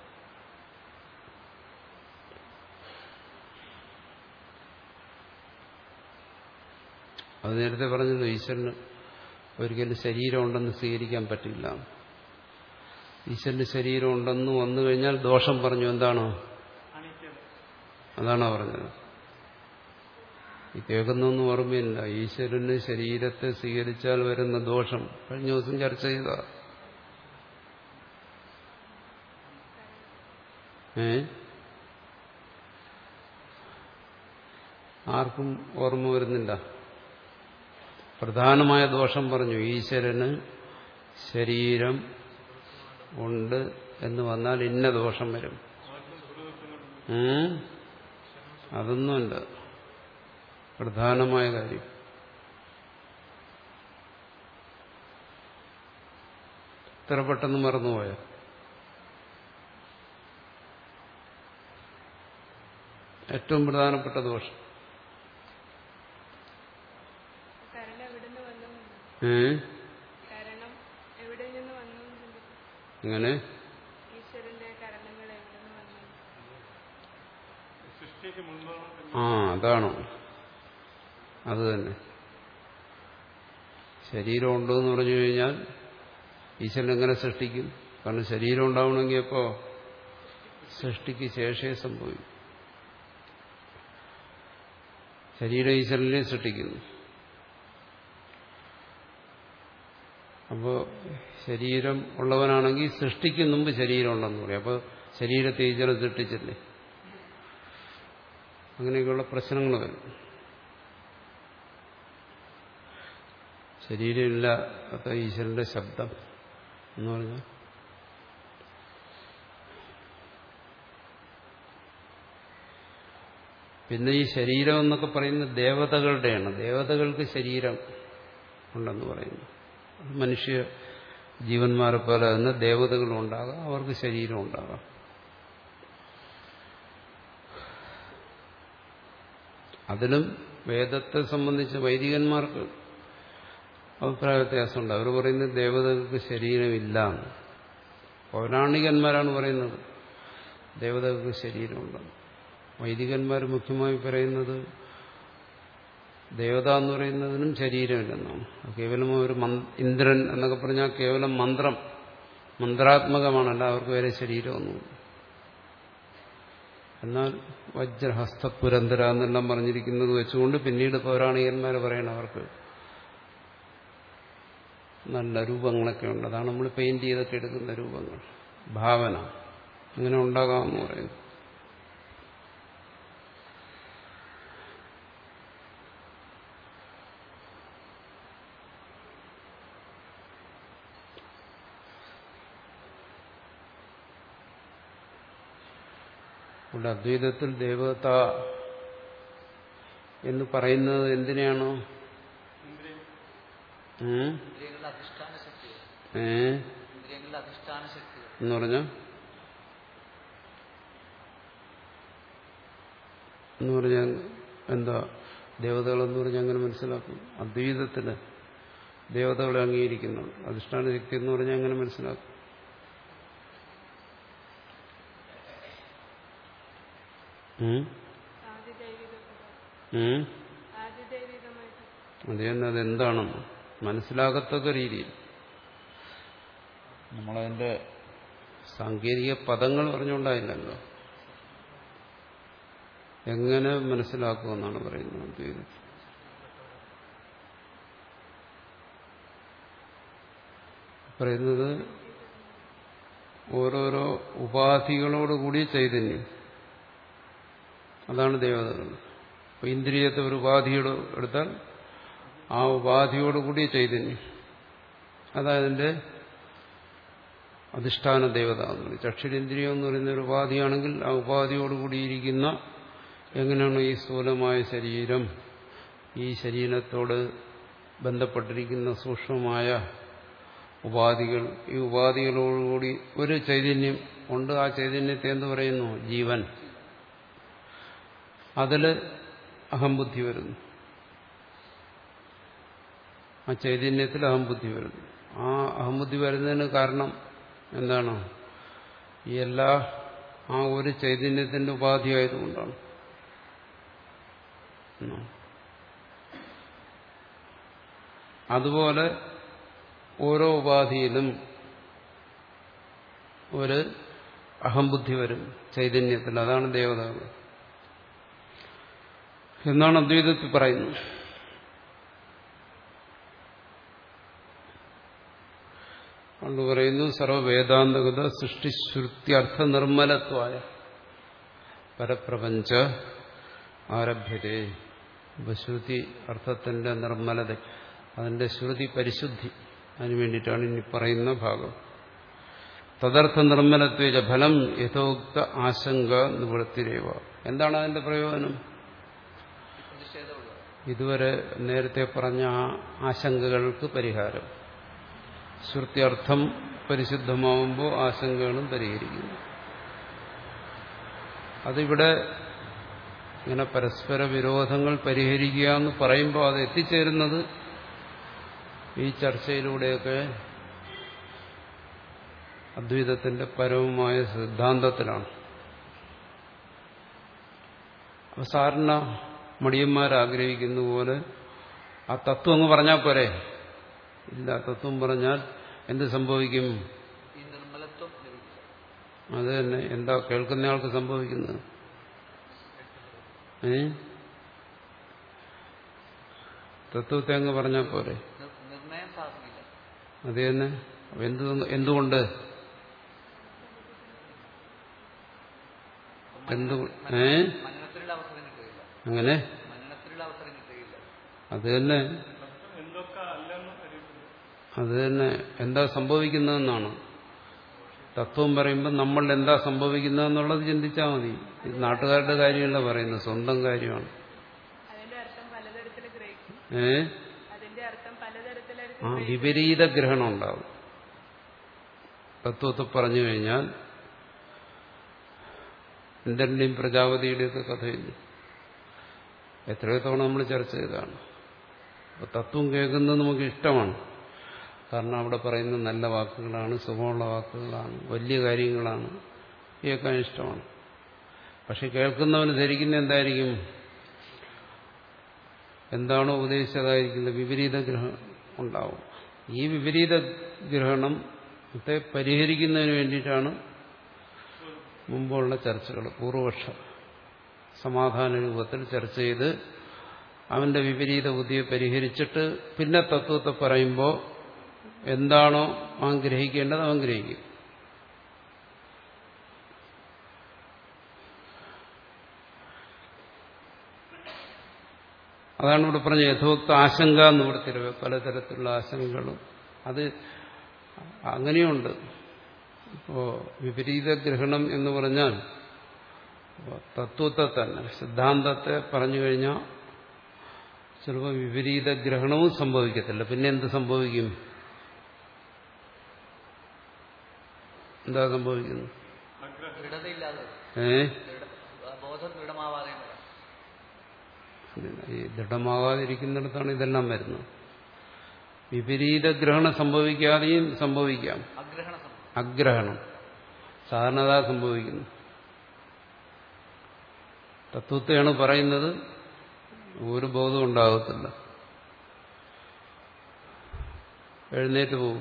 അത് നേരത്തെ പറഞ്ഞല്ലോ, ഈശ്വരന് ഒരിക്കലും ശരീരം ഉണ്ടെന്ന് സ്വീകരിക്കാൻ പറ്റില്ല. ഈശ്വരന് ശരീരം ഉണ്ടെന്ന് വന്നു കഴിഞ്ഞാൽ ദോഷം പറഞ്ഞു. എന്താണോ അതാണോ പറഞ്ഞത്? ഈ കേൾക്കുന്നൊന്നും ഓർമ്മയില്ല. ഈശ്വരന് ശരീരത്തെ സ്വീകരിച്ചാൽ വരുന്ന ദോഷം കഴിഞ്ഞ ദിവസം ചർച്ച ചെയ്ത ഏ ആർക്കും ഓർമ്മ വരുന്നില്ല. പ്രധാനമായ ദോഷം പറഞ്ഞു. ഈശ്വരന് ശരീരം ഉണ്ട് എന്ന് വന്നാൽ ഇന്ന ദോഷം വരും. അതൊന്നുമില്ല പ്രധാനമായ കാര്യം. ഇത്ര പെട്ടെന്ന് മറന്നുപോയ ഏറ്റവും പ്രധാനപ്പെട്ട ദോഷം. അങ്ങനെ ആ അതാണോ? അത് തന്നെ. ശരീരം ഉണ്ടെന്ന് പറഞ്ഞു കഴിഞ്ഞാൽ ഈശ്വരൻ എങ്ങനെ സൃഷ്ടിക്കും? കാരണം ശരീരം ഉണ്ടാവണമെങ്കിൽ എപ്പോ? സൃഷ്ടിക്ക് ശേഷേ സംഭവിക്കും. ശരീരം ഈശ്വരനെ സൃഷ്ടിക്കുന്നു. അപ്പോ ശരീരം ഉള്ളവനാണെങ്കിൽ സൃഷ്ടിക്കും മുമ്പ് ശരീരം ഉണ്ടെന്ന് പറയും. അപ്പോൾ ശരീരത്തെ ഈശ്വരൻ സൃഷ്ടിച്ചില്ലേ? അങ്ങനെയൊക്കെയുള്ള പ്രശ്നങ്ങൾ വരും. ശരീരമില്ലാത്ത ഈശ്വരന്റെ ശബ്ദം എന്ന് പറഞ്ഞാൽ പിന്നെ ഈ ശരീരം എന്നൊക്കെ പറയുന്നത് ദേവതകളുടെയാണ്. ദേവതകൾക്ക് ശരീരം ഉണ്ടെന്ന് പറയുന്നു. മനുഷ്യ ജീവന്മാരെ പോലെ തന്നെ ദേവതകളും ഉണ്ടാകാം, അവർക്ക് ശരീരം ഉണ്ടാകാം. അതിലും വേദത്തെ സംബന്ധിച്ച് വൈദികന്മാർക്ക് അഭിപ്രായ വ്യത്യാസമുണ്ട്. അവർ പറയുന്നത് ദേവതകൾക്ക് ശരീരമില്ല. പൗരാണികന്മാരാണ് പറയുന്നത് ദേവതകൾക്ക് ശരീരമുണ്ടെന്ന്. വൈദികന്മാർ മുഖ്യമായി പറയുന്നത് ദേവത എന്ന് പറയുന്നതിനും ശരീരമില്ലെന്നാണ്. കേവലം ഒരു ഇന്ദ്രൻ എന്നൊക്കെ പറഞ്ഞാൽ കേവലം മന്ത്രം, മന്ത്രാത്മകമാണല്ല, അവർക്ക് വേറെ ശരീരമൊന്നുമില്ല. എന്നാൽ വജ്രഹസ്തപുരന്തര എന്നെല്ലാം പറഞ്ഞിരിക്കുന്നത് വെച്ചുകൊണ്ട് പിന്നീട് പൗരാണികന്മാർ പറയണം അവർക്ക് നല്ല രൂപങ്ങളൊക്കെ ഉണ്ട്. അതാണ് നമ്മൾ പെയിന്റ് ചെയ്തൊക്കെ എടുക്കുന്ന രൂപങ്ങൾ, ഭാവന അങ്ങനെ ഉണ്ടാകാമെന്ന് പറയുന്നു. ഇവിടെ അദ്വൈതത്തിൽ ദേവത എന്ന് പറയുന്നത് എന്തിനാണോ? എന്ന് പറഞ്ഞ എന്ന് പറഞ്ഞാൽ എന്താ ദേവതകളെന്ന് പറഞ്ഞാൽ അങ്ങനെ മനസ്സിലാക്കും. അദ്വൈതത്തിന് ദേവതകളെ അംഗീകരിക്കുന്നു. അധിഷ്ഠാന ശക്തി എന്ന് പറഞ്ഞാൽ അങ്ങനെ മനസ്സിലാക്കും. അത് തന്നെ, അതെന്താണെന്ന് മനസ്സിലാകത്തക്ക രീതിയിൽ നമ്മളതിന്റെ സാങ്കേതിക പദങ്ങൾ പറഞ്ഞുകൊണ്ടായില്ലല്ലോ. എങ്ങനെ മനസ്സിലാക്കുമെന്നാണ് പറയുന്നത് അദ്വൈതത്തിൽ. പറയുന്നത് ഓരോരോ ഉപാധികളോടുകൂടി ചൈതന്യം, അതാണ് ദേവതകൾ. അപ്പൊ ഇന്ദ്രിയത്തെ ഒരു ഉപാധിയോട് എടുത്താൽ ആ ഉപാധിയോടുകൂടി ചൈതന്യം, അതതിന്റെ അധിഷ്ഠാന ദേവത എന്ന് പറയും. ചക്ഷുരേന്ദ്രിയം എന്ന് പറയുന്ന ഒരു ഉപാധിയാണെങ്കിൽ ആ ഉപാധിയോടുകൂടിയിരിക്കുന്ന എങ്ങനെയാണ് ഈ സ്ഥൂലമായ ശരീരം, ഈ ശരീരത്തോട് ബന്ധപ്പെട്ടിരിക്കുന്ന സൂക്ഷ്മമായ ഉപാധികൾ, ഈ ഉപാധികളോടുകൂടി ഒരു ചൈതന്യം ഉണ്ട്. ആ ചൈതന്യത്തെ എന്ത് പറയുന്നു? ജീവൻ. അതില് അഹംബുദ്ധി വരുന്നു. ആ ചൈതന്യത്തിൽ അഹംബുദ്ധി വരുന്നു. ആ അഹംബുദ്ധി വരുന്നതിന് കാരണം എന്താണ്? ഈ എല്ലാ ആ ഒരു ചൈതന്യത്തിന്റെ ഉപാധിയായതുകൊണ്ടാണ്. അതുപോലെ ഓരോ ഉപാധിയിലും ഒരു അഹംബുദ്ധി വരും ചൈതന്യത്തിൽ. അതാണ് ദേവതകൾ എന്നാണ് അദ്വൈതത്തിൽ പറയുന്നത്. അതുകൊണ്ട് പറയുന്നു സർവവേദാന്തകത സൃഷ്ടിശ്രുത്യർത്ഥ നിർമ്മലത്വായ പരപ്രപഞ്ച ആരഭ്യതേ. ശ്രുതി അർത്ഥത്തിന്റെ നിർമ്മലത, അതിന്റെ ശ്രുതി പരിശുദ്ധി, അതിനു വേണ്ടിയിട്ടാണ് ഇനി പറയുന്ന ഭാഗം. തദർത്ഥ നിർമ്മലത്വേജ ഫലം യഥോക്ത ആശങ്ക നിവൃത്തിരേവ. എന്താണ് അതിന്റെ പ്രയോജനം? ഇതുവരെ നേരത്തെ പറഞ്ഞ ആ ആശങ്കകൾക്ക് പരിഹാരം. ശ്രുത്യർത്ഥം പരിശുദ്ധമാവുമ്പോൾ ആശങ്കകളും പരിഹരിക്കുന്നു. അതിവിടെ ഇങ്ങനെ പരസ്പര വിരോധങ്ങൾ പരിഹരിക്കുക എന്ന് പറയുമ്പോൾ അത് എത്തിച്ചേരുന്നത് ഈ ചർച്ചയിലൂടെയൊക്കെ അദ്വൈതത്തിന്റെ പരമമായ സിദ്ധാന്തത്തിലാണ്. സാധാരണ മടിയന്മാരാഗ്രഹിക്കുന്ന പോലെ ആ തത്വം അങ്ങ് പറഞ്ഞാൽ പോരെ. ഇല്ല, തത്വം പറഞ്ഞാൽ എന്ത് സംഭവിക്കും? അത് തന്നെ. എന്താ കേൾക്കുന്നയാൾക്ക് സംഭവിക്കുന്നത്? ഏ തത്വത്തെ അങ്ങ് പറഞ്ഞാൽ പോരെ. അത് തന്നെ. എന്ത് എന്തുകൊണ്ട് എന്തു ഏ അങ്ങനെ മനനത്തിലുള്ള അവസരം കിട്ടുകയില്ല. അത് തന്നെ അത് തന്നെ എന്താ സംഭവിക്കുന്നതെന്നാണ് തത്വം പറയുമ്പോൾ നമ്മൾ എന്താ സംഭവിക്കുന്നതെന്നുള്ളത് ചിന്തിച്ചാൽ മതി. ഇത് നാട്ടുകാരുടെ കാര്യമല്ല പറയുന്നത്, സ്വന്തം കാര്യമാണ്. ഏ ആ വിപരീത ഗ്രഹണം ഉണ്ടാവും. തത്വത്തെ പറഞ്ഞു കഴിഞ്ഞാൽ ഇന്ദ്രന്റെയും പ്രജാപതിയുടെയൊക്കെ കഥയില്ല, എത്രയോ തവണ നമ്മൾ ചർച്ച ചെയ്തതാണ്. അപ്പോൾ തത്വം കേൾക്കുന്നത് നമുക്ക് ഇഷ്ടമാണ്, കാരണം അവിടെ പറയുന്ന നല്ല വാക്കുകളാണ്, സുഖമുള്ള വാക്കുകളാണ്, വലിയ കാര്യങ്ങളാണ്, കേൾക്കാൻ ഇഷ്ടമാണ്. പക്ഷെ കേൾക്കുന്നവന് ധരിക്കുന്ന എന്തായിരിക്കും? എന്താണോ ഉപദേശിച്ചതായിരിക്കുന്നത് വിപരീത ഗ്രഹണം ഉണ്ടാവും. ഈ വിപരീത ഗ്രഹണത്തെ പരിഹരിക്കുന്നതിന് വേണ്ടിയിട്ടാണ് മുമ്പുള്ള ചർച്ചകൾ, പൂർവപക്ഷ സമാധാന രൂപത്തിൽ ചർച്ച ചെയ്ത് അവന്റെ വിപരീത ബുദ്ധിയെ പരിഹരിച്ചിട്ട് പിന്നെ തത്വത്തെ പറയുമ്പോൾ എന്താണോ അവൻ ഗ്രഹിക്കേണ്ടത് അവൻ ഗ്രഹിക്കും. അതാണ് ഇവിടെ പറഞ്ഞ യഥോക്ത ആശങ്ക എന്ന് കൊടുത്തിരുന്നത്. പലതരത്തിലുള്ള ആശങ്കകളും അത് അങ്ങനെയുണ്ട്. ഇപ്പോ വിപരീത ഗ്രഹണം എന്ന് പറഞ്ഞാൽ തത്വത്തെ തന്നെ, സിദ്ധാന്തത്തെ പറഞ്ഞു കഴിഞ്ഞാൽ ചിലപ്പോൾ വിപരീത ഗ്രഹണവും സംഭവിക്കത്തില്ല. പിന്നെ എന്ത് സംഭവിക്കും? എന്താ സംഭവിക്കുന്നത്? ഏ ഈ ദൃഢമാകാതിരിക്കുന്നിടത്താണ് ഇതെല്ലാം വരുന്നത്. വിപരീത ഗ്രഹണം സംഭവിക്കാതെയും സംഭവിക്കാം. അഗ്രഹണം സാധാരണ അതാ സംഭവിക്കുന്നു. തത്വത്തെയാണ് പറയുന്നത്, ഒരു ബോധം ഉണ്ടാകത്തില്ല, എഴുന്നേറ്റ് പോകും.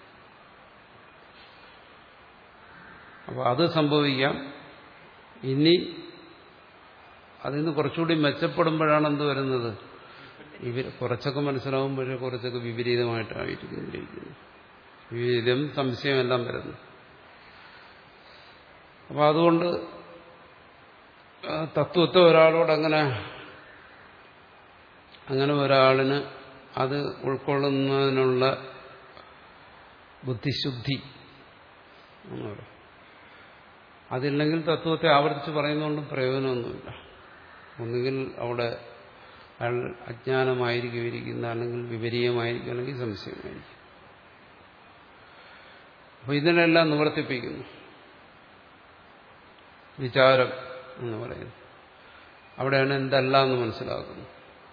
അപ്പൊ അത് സംഭവിക്കാം. ഇനി അതിൽ നിന്ന് കുറച്ചുകൂടി മെച്ചപ്പെടുമ്പോഴാണ് എന്ത് വരുന്നത്? ഇവർ കുറച്ചൊക്കെ മനസ്സിലാവുമ്പോഴേ കുറച്ചൊക്കെ വിപരീതമായിട്ടായിരിക്കുന്നു. വിപരീതം, സംശയം എല്ലാം വരുന്നു. അപ്പൊ അതുകൊണ്ട് തത്വത്തെ ഒരാളോട് അങ്ങനെ അങ്ങനെ ഒരാളിന് അത് ഉൾക്കൊള്ളുന്നതിനുള്ള ബുദ്ധിശുദ്ധി എന്ന് പറയും. അതില്ലെങ്കിൽ തത്വത്തെ ആവർത്തിച്ച് പറയുന്നതുകൊണ്ട് പ്രയോജനമൊന്നുമില്ല. ഒന്നുകിൽ അവിടെ അയാൾ അജ്ഞാനമായിരിക്കും ഇരിക്കുന്ന, അല്ലെങ്കിൽ വിപരീയമായിരിക്കും, അല്ലെങ്കിൽ സംശയമായിരിക്കും. അപ്പൊ ഇതിനെല്ലാം നിവർത്തിപ്പിക്കുന്നു വിചാരം എന്ന് പറയുന്നത്. അവിടെയാണ് എന്തല്ല എന്ന് മനസ്സിലാക്കുന്നത്.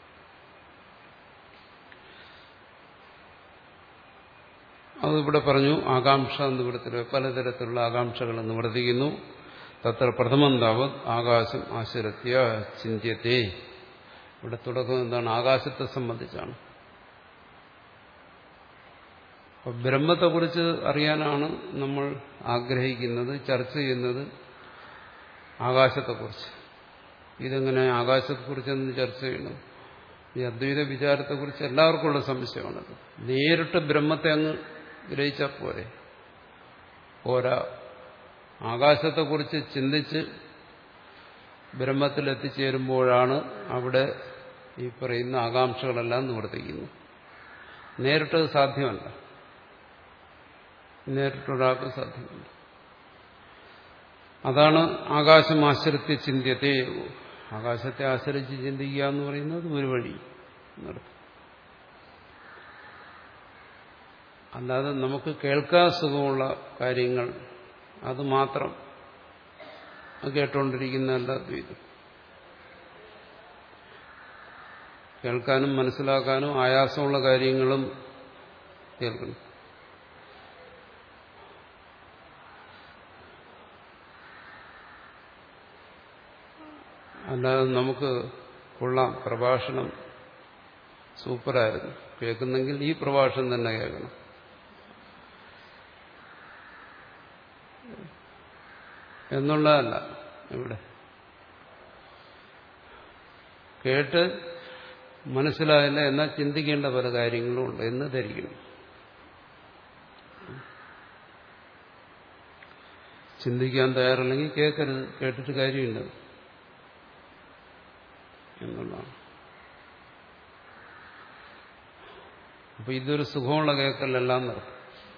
അതിവിടെ പറഞ്ഞു. ആകാംക്ഷ എന്നിവിടത്തിൽ പലതരത്തിലുള്ള ആകാംക്ഷകൾ നിവർത്തിക്കുന്നു. തത്ര പ്രഥമം താവത് ആകാശം ആശ്രത്യ ചിന്ത്യത്തെ. ഇവിടെ തുടക്കം എന്താണ്? ആകാശത്തെ സംബന്ധിച്ചാണ്. അപ്പൊ ബ്രഹ്മത്തെക്കുറിച്ച് അറിയാനാണ് നമ്മൾ ആഗ്രഹിക്കുന്നത്, ചർച്ച ചെയ്യുന്നത് ആകാശത്തെക്കുറിച്ച്. ഇതെങ്ങനെ ആകാശത്തെക്കുറിച്ചെന്ന് ചർച്ച ചെയ്യണം? ഈ അദ്വൈത വിചാരത്തെക്കുറിച്ച് എല്ലാവർക്കും ഉള്ള സംശയമാണത്. നേരിട്ട് ബ്രഹ്മത്തെ അങ്ങ് ഗ്രഹിച്ചാൽ പോരെ? പോരാ. ആകാശത്തെക്കുറിച്ച് ചിന്തിച്ച് ബ്രഹ്മത്തിൽ എത്തിച്ചേരുമ്പോഴാണ് അവിടെ ഈ പറയുന്ന ആകാംക്ഷകളെല്ലാം നിവർത്തിക്കുന്നത്. നേരിട്ടത് സാധ്യമല്ല, നേരിട്ടൊരാൾക്ക് സാധ്യമല്ല. അതാണ് ആകാശം ആശ്രിത്യ ചിന്ത്യത്തെ. ആകാശത്തെ ആശ്രയിച്ച് ചിന്തിക്കുക എന്ന് പറയുന്നത് ഒരു വഴി നടത്തും. അല്ലാതെ നമുക്ക് കേൾക്കാൻ സുഖമുള്ള കാര്യങ്ങൾ അത് മാത്രം കേട്ടുകൊണ്ടിരിക്കുന്നതല്ല അദ്വൈതം. കേൾക്കാനും മനസ്സിലാക്കാനും ആയാസമുള്ള കാര്യങ്ങളും കേൾക്കണം. അല്ലാതെ നമുക്ക് കൊള്ളാം, പ്രഭാഷണം സൂപ്പറായിരുന്നു, കേൾക്കുന്നെങ്കിൽ ഈ പ്രഭാഷണം തന്നെ കേൾക്കണം. എന്നുള്ളതല്ല ഇവിടെ. കേട്ട് മനസ്സിലായില്ല എന്നാൽ ചിന്തിക്കേണ്ട പല കാര്യങ്ങളും ഉണ്ട് എന്ന് ധരിക്കണം. ചിന്തിക്കാൻ തയ്യാറല്ലെങ്കിൽ കേൾക്കരുത്, കേട്ടിട്ട് കാര്യമില്ല. എന്നുള്ളതാണ്. അപ്പൊ ഇതൊരു സുഖമുള്ള കേൾക്കലല്ല എന്നർത്ഥം.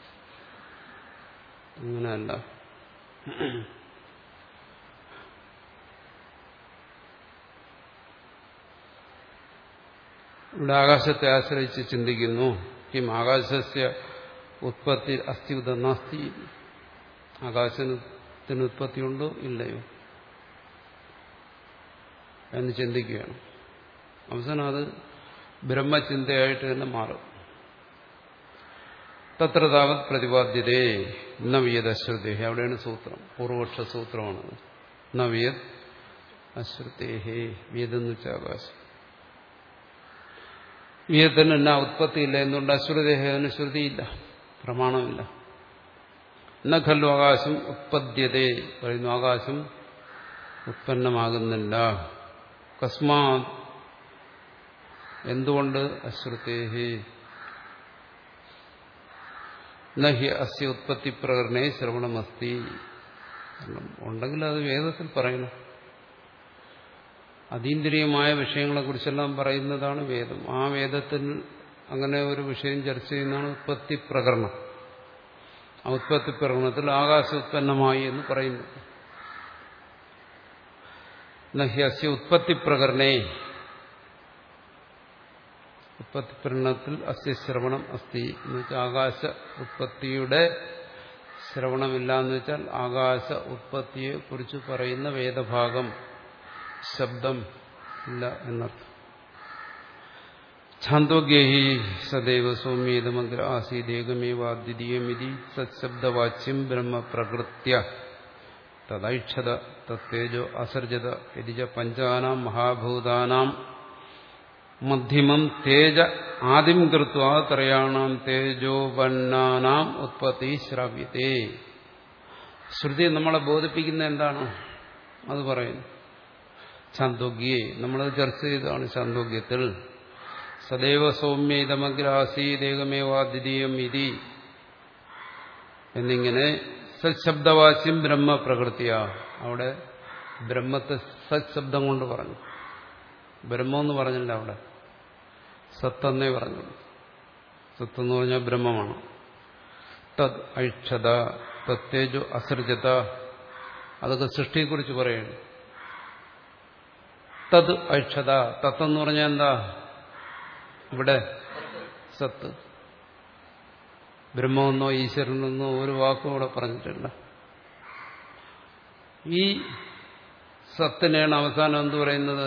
അങ്ങനെയല്ല. ഇവിടെ ആകാശത്തെ ആശ്രയിച്ച് ചിന്തിക്കുന്നു. കിം ആകാശസ്യ ഉത്പത്തി അസ്തി ഉദ നാസ്തി. ആകാശത്തിന് ഉത്പത്തിയുണ്ടോ ഇല്ലയോ എന്ന് ചിന്തിക്കുകയാണ്. അവസാനം അത് ബ്രഹ്മചിന്തയായിട്ട് തന്നെ മാറും. തത്ര താവത് പ്രതിപാദ്യതേ ന വിയത് അശ്രുതേഹ. അവിടെയാണ് സൂത്രം, പൂർവപക്ഷ സൂത്രമാണത്. ന വിയത് അശ്രുതേഹേ. വിയതെന്ന് വെച്ചാൽ ആകാശം. വിയത്തിന് എന്നാ ഉത്പത്തിയില്ല. എന്തുകൊണ്ട്? അശ്രുതേഹന് ശ്രുതിയില്ല, പ്രമാണമില്ല. ന ഖല്ലു ആകാശം ഉത്പദ്യതേ. പറയുന്നു ആകാശം ഉത്പന്നമാകുന്നില്ല. കസ്മാ. എന്തുകൊണ്ട്? അശ്രുതേഹി നഹി അസ്യ ഉത്പത്തി പ്രകരണേ ശ്രവണമസ്തി. ഉണ്ടെങ്കിൽ അത് വേദത്തിൽ പറയണം. അതീന്ദ്രിയമായ വിഷയങ്ങളെക്കുറിച്ചെല്ലാം പറയുന്നതാണ് വേദം. ആ വേദത്തിൽ അങ്ങനെ ഒരു വിഷയം ചർച്ച ചെയ്യുന്നതാണ് ഉത്പത്തി പ്രകരണം. ആ ഉത്പത്തി പ്രകരണത്തിൽ ആകാശ ഉത്പന്നമായി എന്ന് പറയുന്നു. നഹി അസ്യ ഉത്പത്തി പ്രകരണേ. ഉത്പത്തി പ്രകരണത്തിൽ അസ്യ ശ്രവണം അസ്തി എന്ന് വെച്ചാൽ ആകാശ ഉത്പത്തിയുടെ ശ്രവണമില്ല എന്ന് വെച്ചാൽ ആകാശ ഉത്പത്തിയെ കുറിച്ച് പറയുന്ന വേദഭാഗം, ശബ്ദം ഇല്ല എന്നർത്ഥം. ഛാന്തോഗ്യഹി സദൈവ സൗമ്യേതമഗ്ര ആസീദേകമേവാദ്വിതീയമിതി സത്ശബ്ദവാച്യം ബ്രഹ്മ പ്രകൃത്യ തദൈക്ഷത തത്തേജോ അസർജത യതിജ പഞ്ചാനാം മഹാഭൂതാനാം മധ്യമം തേജ ആദിം കൃത്വാ ത്രയാണാം തേജോപന്നാനാം ഉത്പത്തി ശ്രാവ്യത്തെ. ശ്രുതി നമ്മളെ ബോധിപ്പിക്കുന്ന എന്താണ് അത് പറയുന്നു. ഛാന്തോഗ്യേ നമ്മളത് ചർച്ച ചെയ്തതാണ്. ഛാന്തോഗ്യത്തിൽ സദൈവ സൗമ്യ ഇതമഗ്രാസീദേകമേവാദ്വിതീയം ഇതി എന്നിങ്ങനെ സത്ശബ്ദവാച്യം ബ്രഹ്മ പ്രകൃതിയ. അവിടെ ബ്രഹ്മത്തെ സത്ശബ്ദം കൊണ്ട് പറഞ്ഞു. ബ്രഹ്മമെന്ന് പറഞ്ഞില്ല, അവിടെ സത്തെന്നേ പറഞ്ഞു. സത്തെന്ന് പറഞ്ഞാൽ ബ്രഹ്മമാണ്. തദ് ഐക്ഷത തത്തേജോ അസർജത. അതൊക്കെ സൃഷ്ടിയെക്കുറിച്ച് പറയുന്നു. തദ് ഐക്ഷത. തത്തെന്ന് പറഞ്ഞാൽ എന്താ? ഇവിടെ സത്ത്. ബ്രഹ്മമെന്നോ ഈശ്വരനെന്നോ ഒരു വാക്കും ഇവിടെ പറഞ്ഞിട്ടില്ല. ഈ സത്തിനെയാണ് അവസാനം എന്ത് പറയുന്നത്?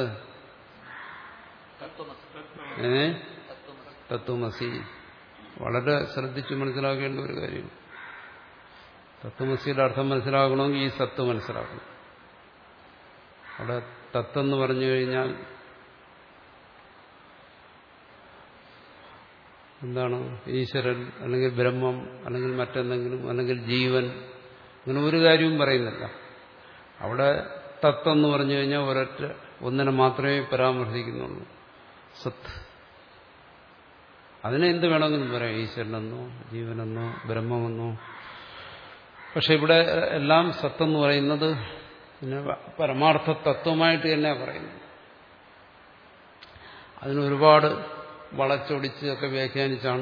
ഏ തത്വമസി. വളരെ ശ്രദ്ധിച്ച് മനസ്സിലാക്കേണ്ട ഒരു കാര്യം. തത്വമസിയുടെ അർത്ഥം മനസ്സിലാക്കണമെങ്കിൽ ഈ സത്ത് മനസ്സിലാക്കണം. അവിടെ തത്വെന്ന് പറഞ്ഞു കഴിഞ്ഞാൽ എന്താണ്? ഈശ്വരൻ, അല്ലെങ്കിൽ ബ്രഹ്മം, അല്ലെങ്കിൽ മറ്റെന്തെങ്കിലും, അല്ലെങ്കിൽ ജീവൻ, അങ്ങനെ ഒരു കാര്യവും പറയുന്നില്ല. അവിടെ തത്വെന്ന് പറഞ്ഞു കഴിഞ്ഞാൽ ഒരൊറ്റ ഒന്നിനെ മാത്രമേ പരാമർശിക്കുന്നുള്ളൂ, സത്ത്. അതിനെ എന്ത് വേണമെങ്കിലും പറയാം, ഈശ്വരനെന്നോ ജീവനെന്നോ ബ്രഹ്മമെന്നോ. പക്ഷെ ഇവിടെ എല്ലാം സത്തെന്ന് പറയുന്നത് പിന്നെ പരമാർത്ഥ തത്വമായിട്ട് തന്നെ പറയുന്നത്. അതിനൊരുപാട് വളച്ചൊടിച്ച് ഒക്കെ വ്യാഖ്യാനിച്ചാണ്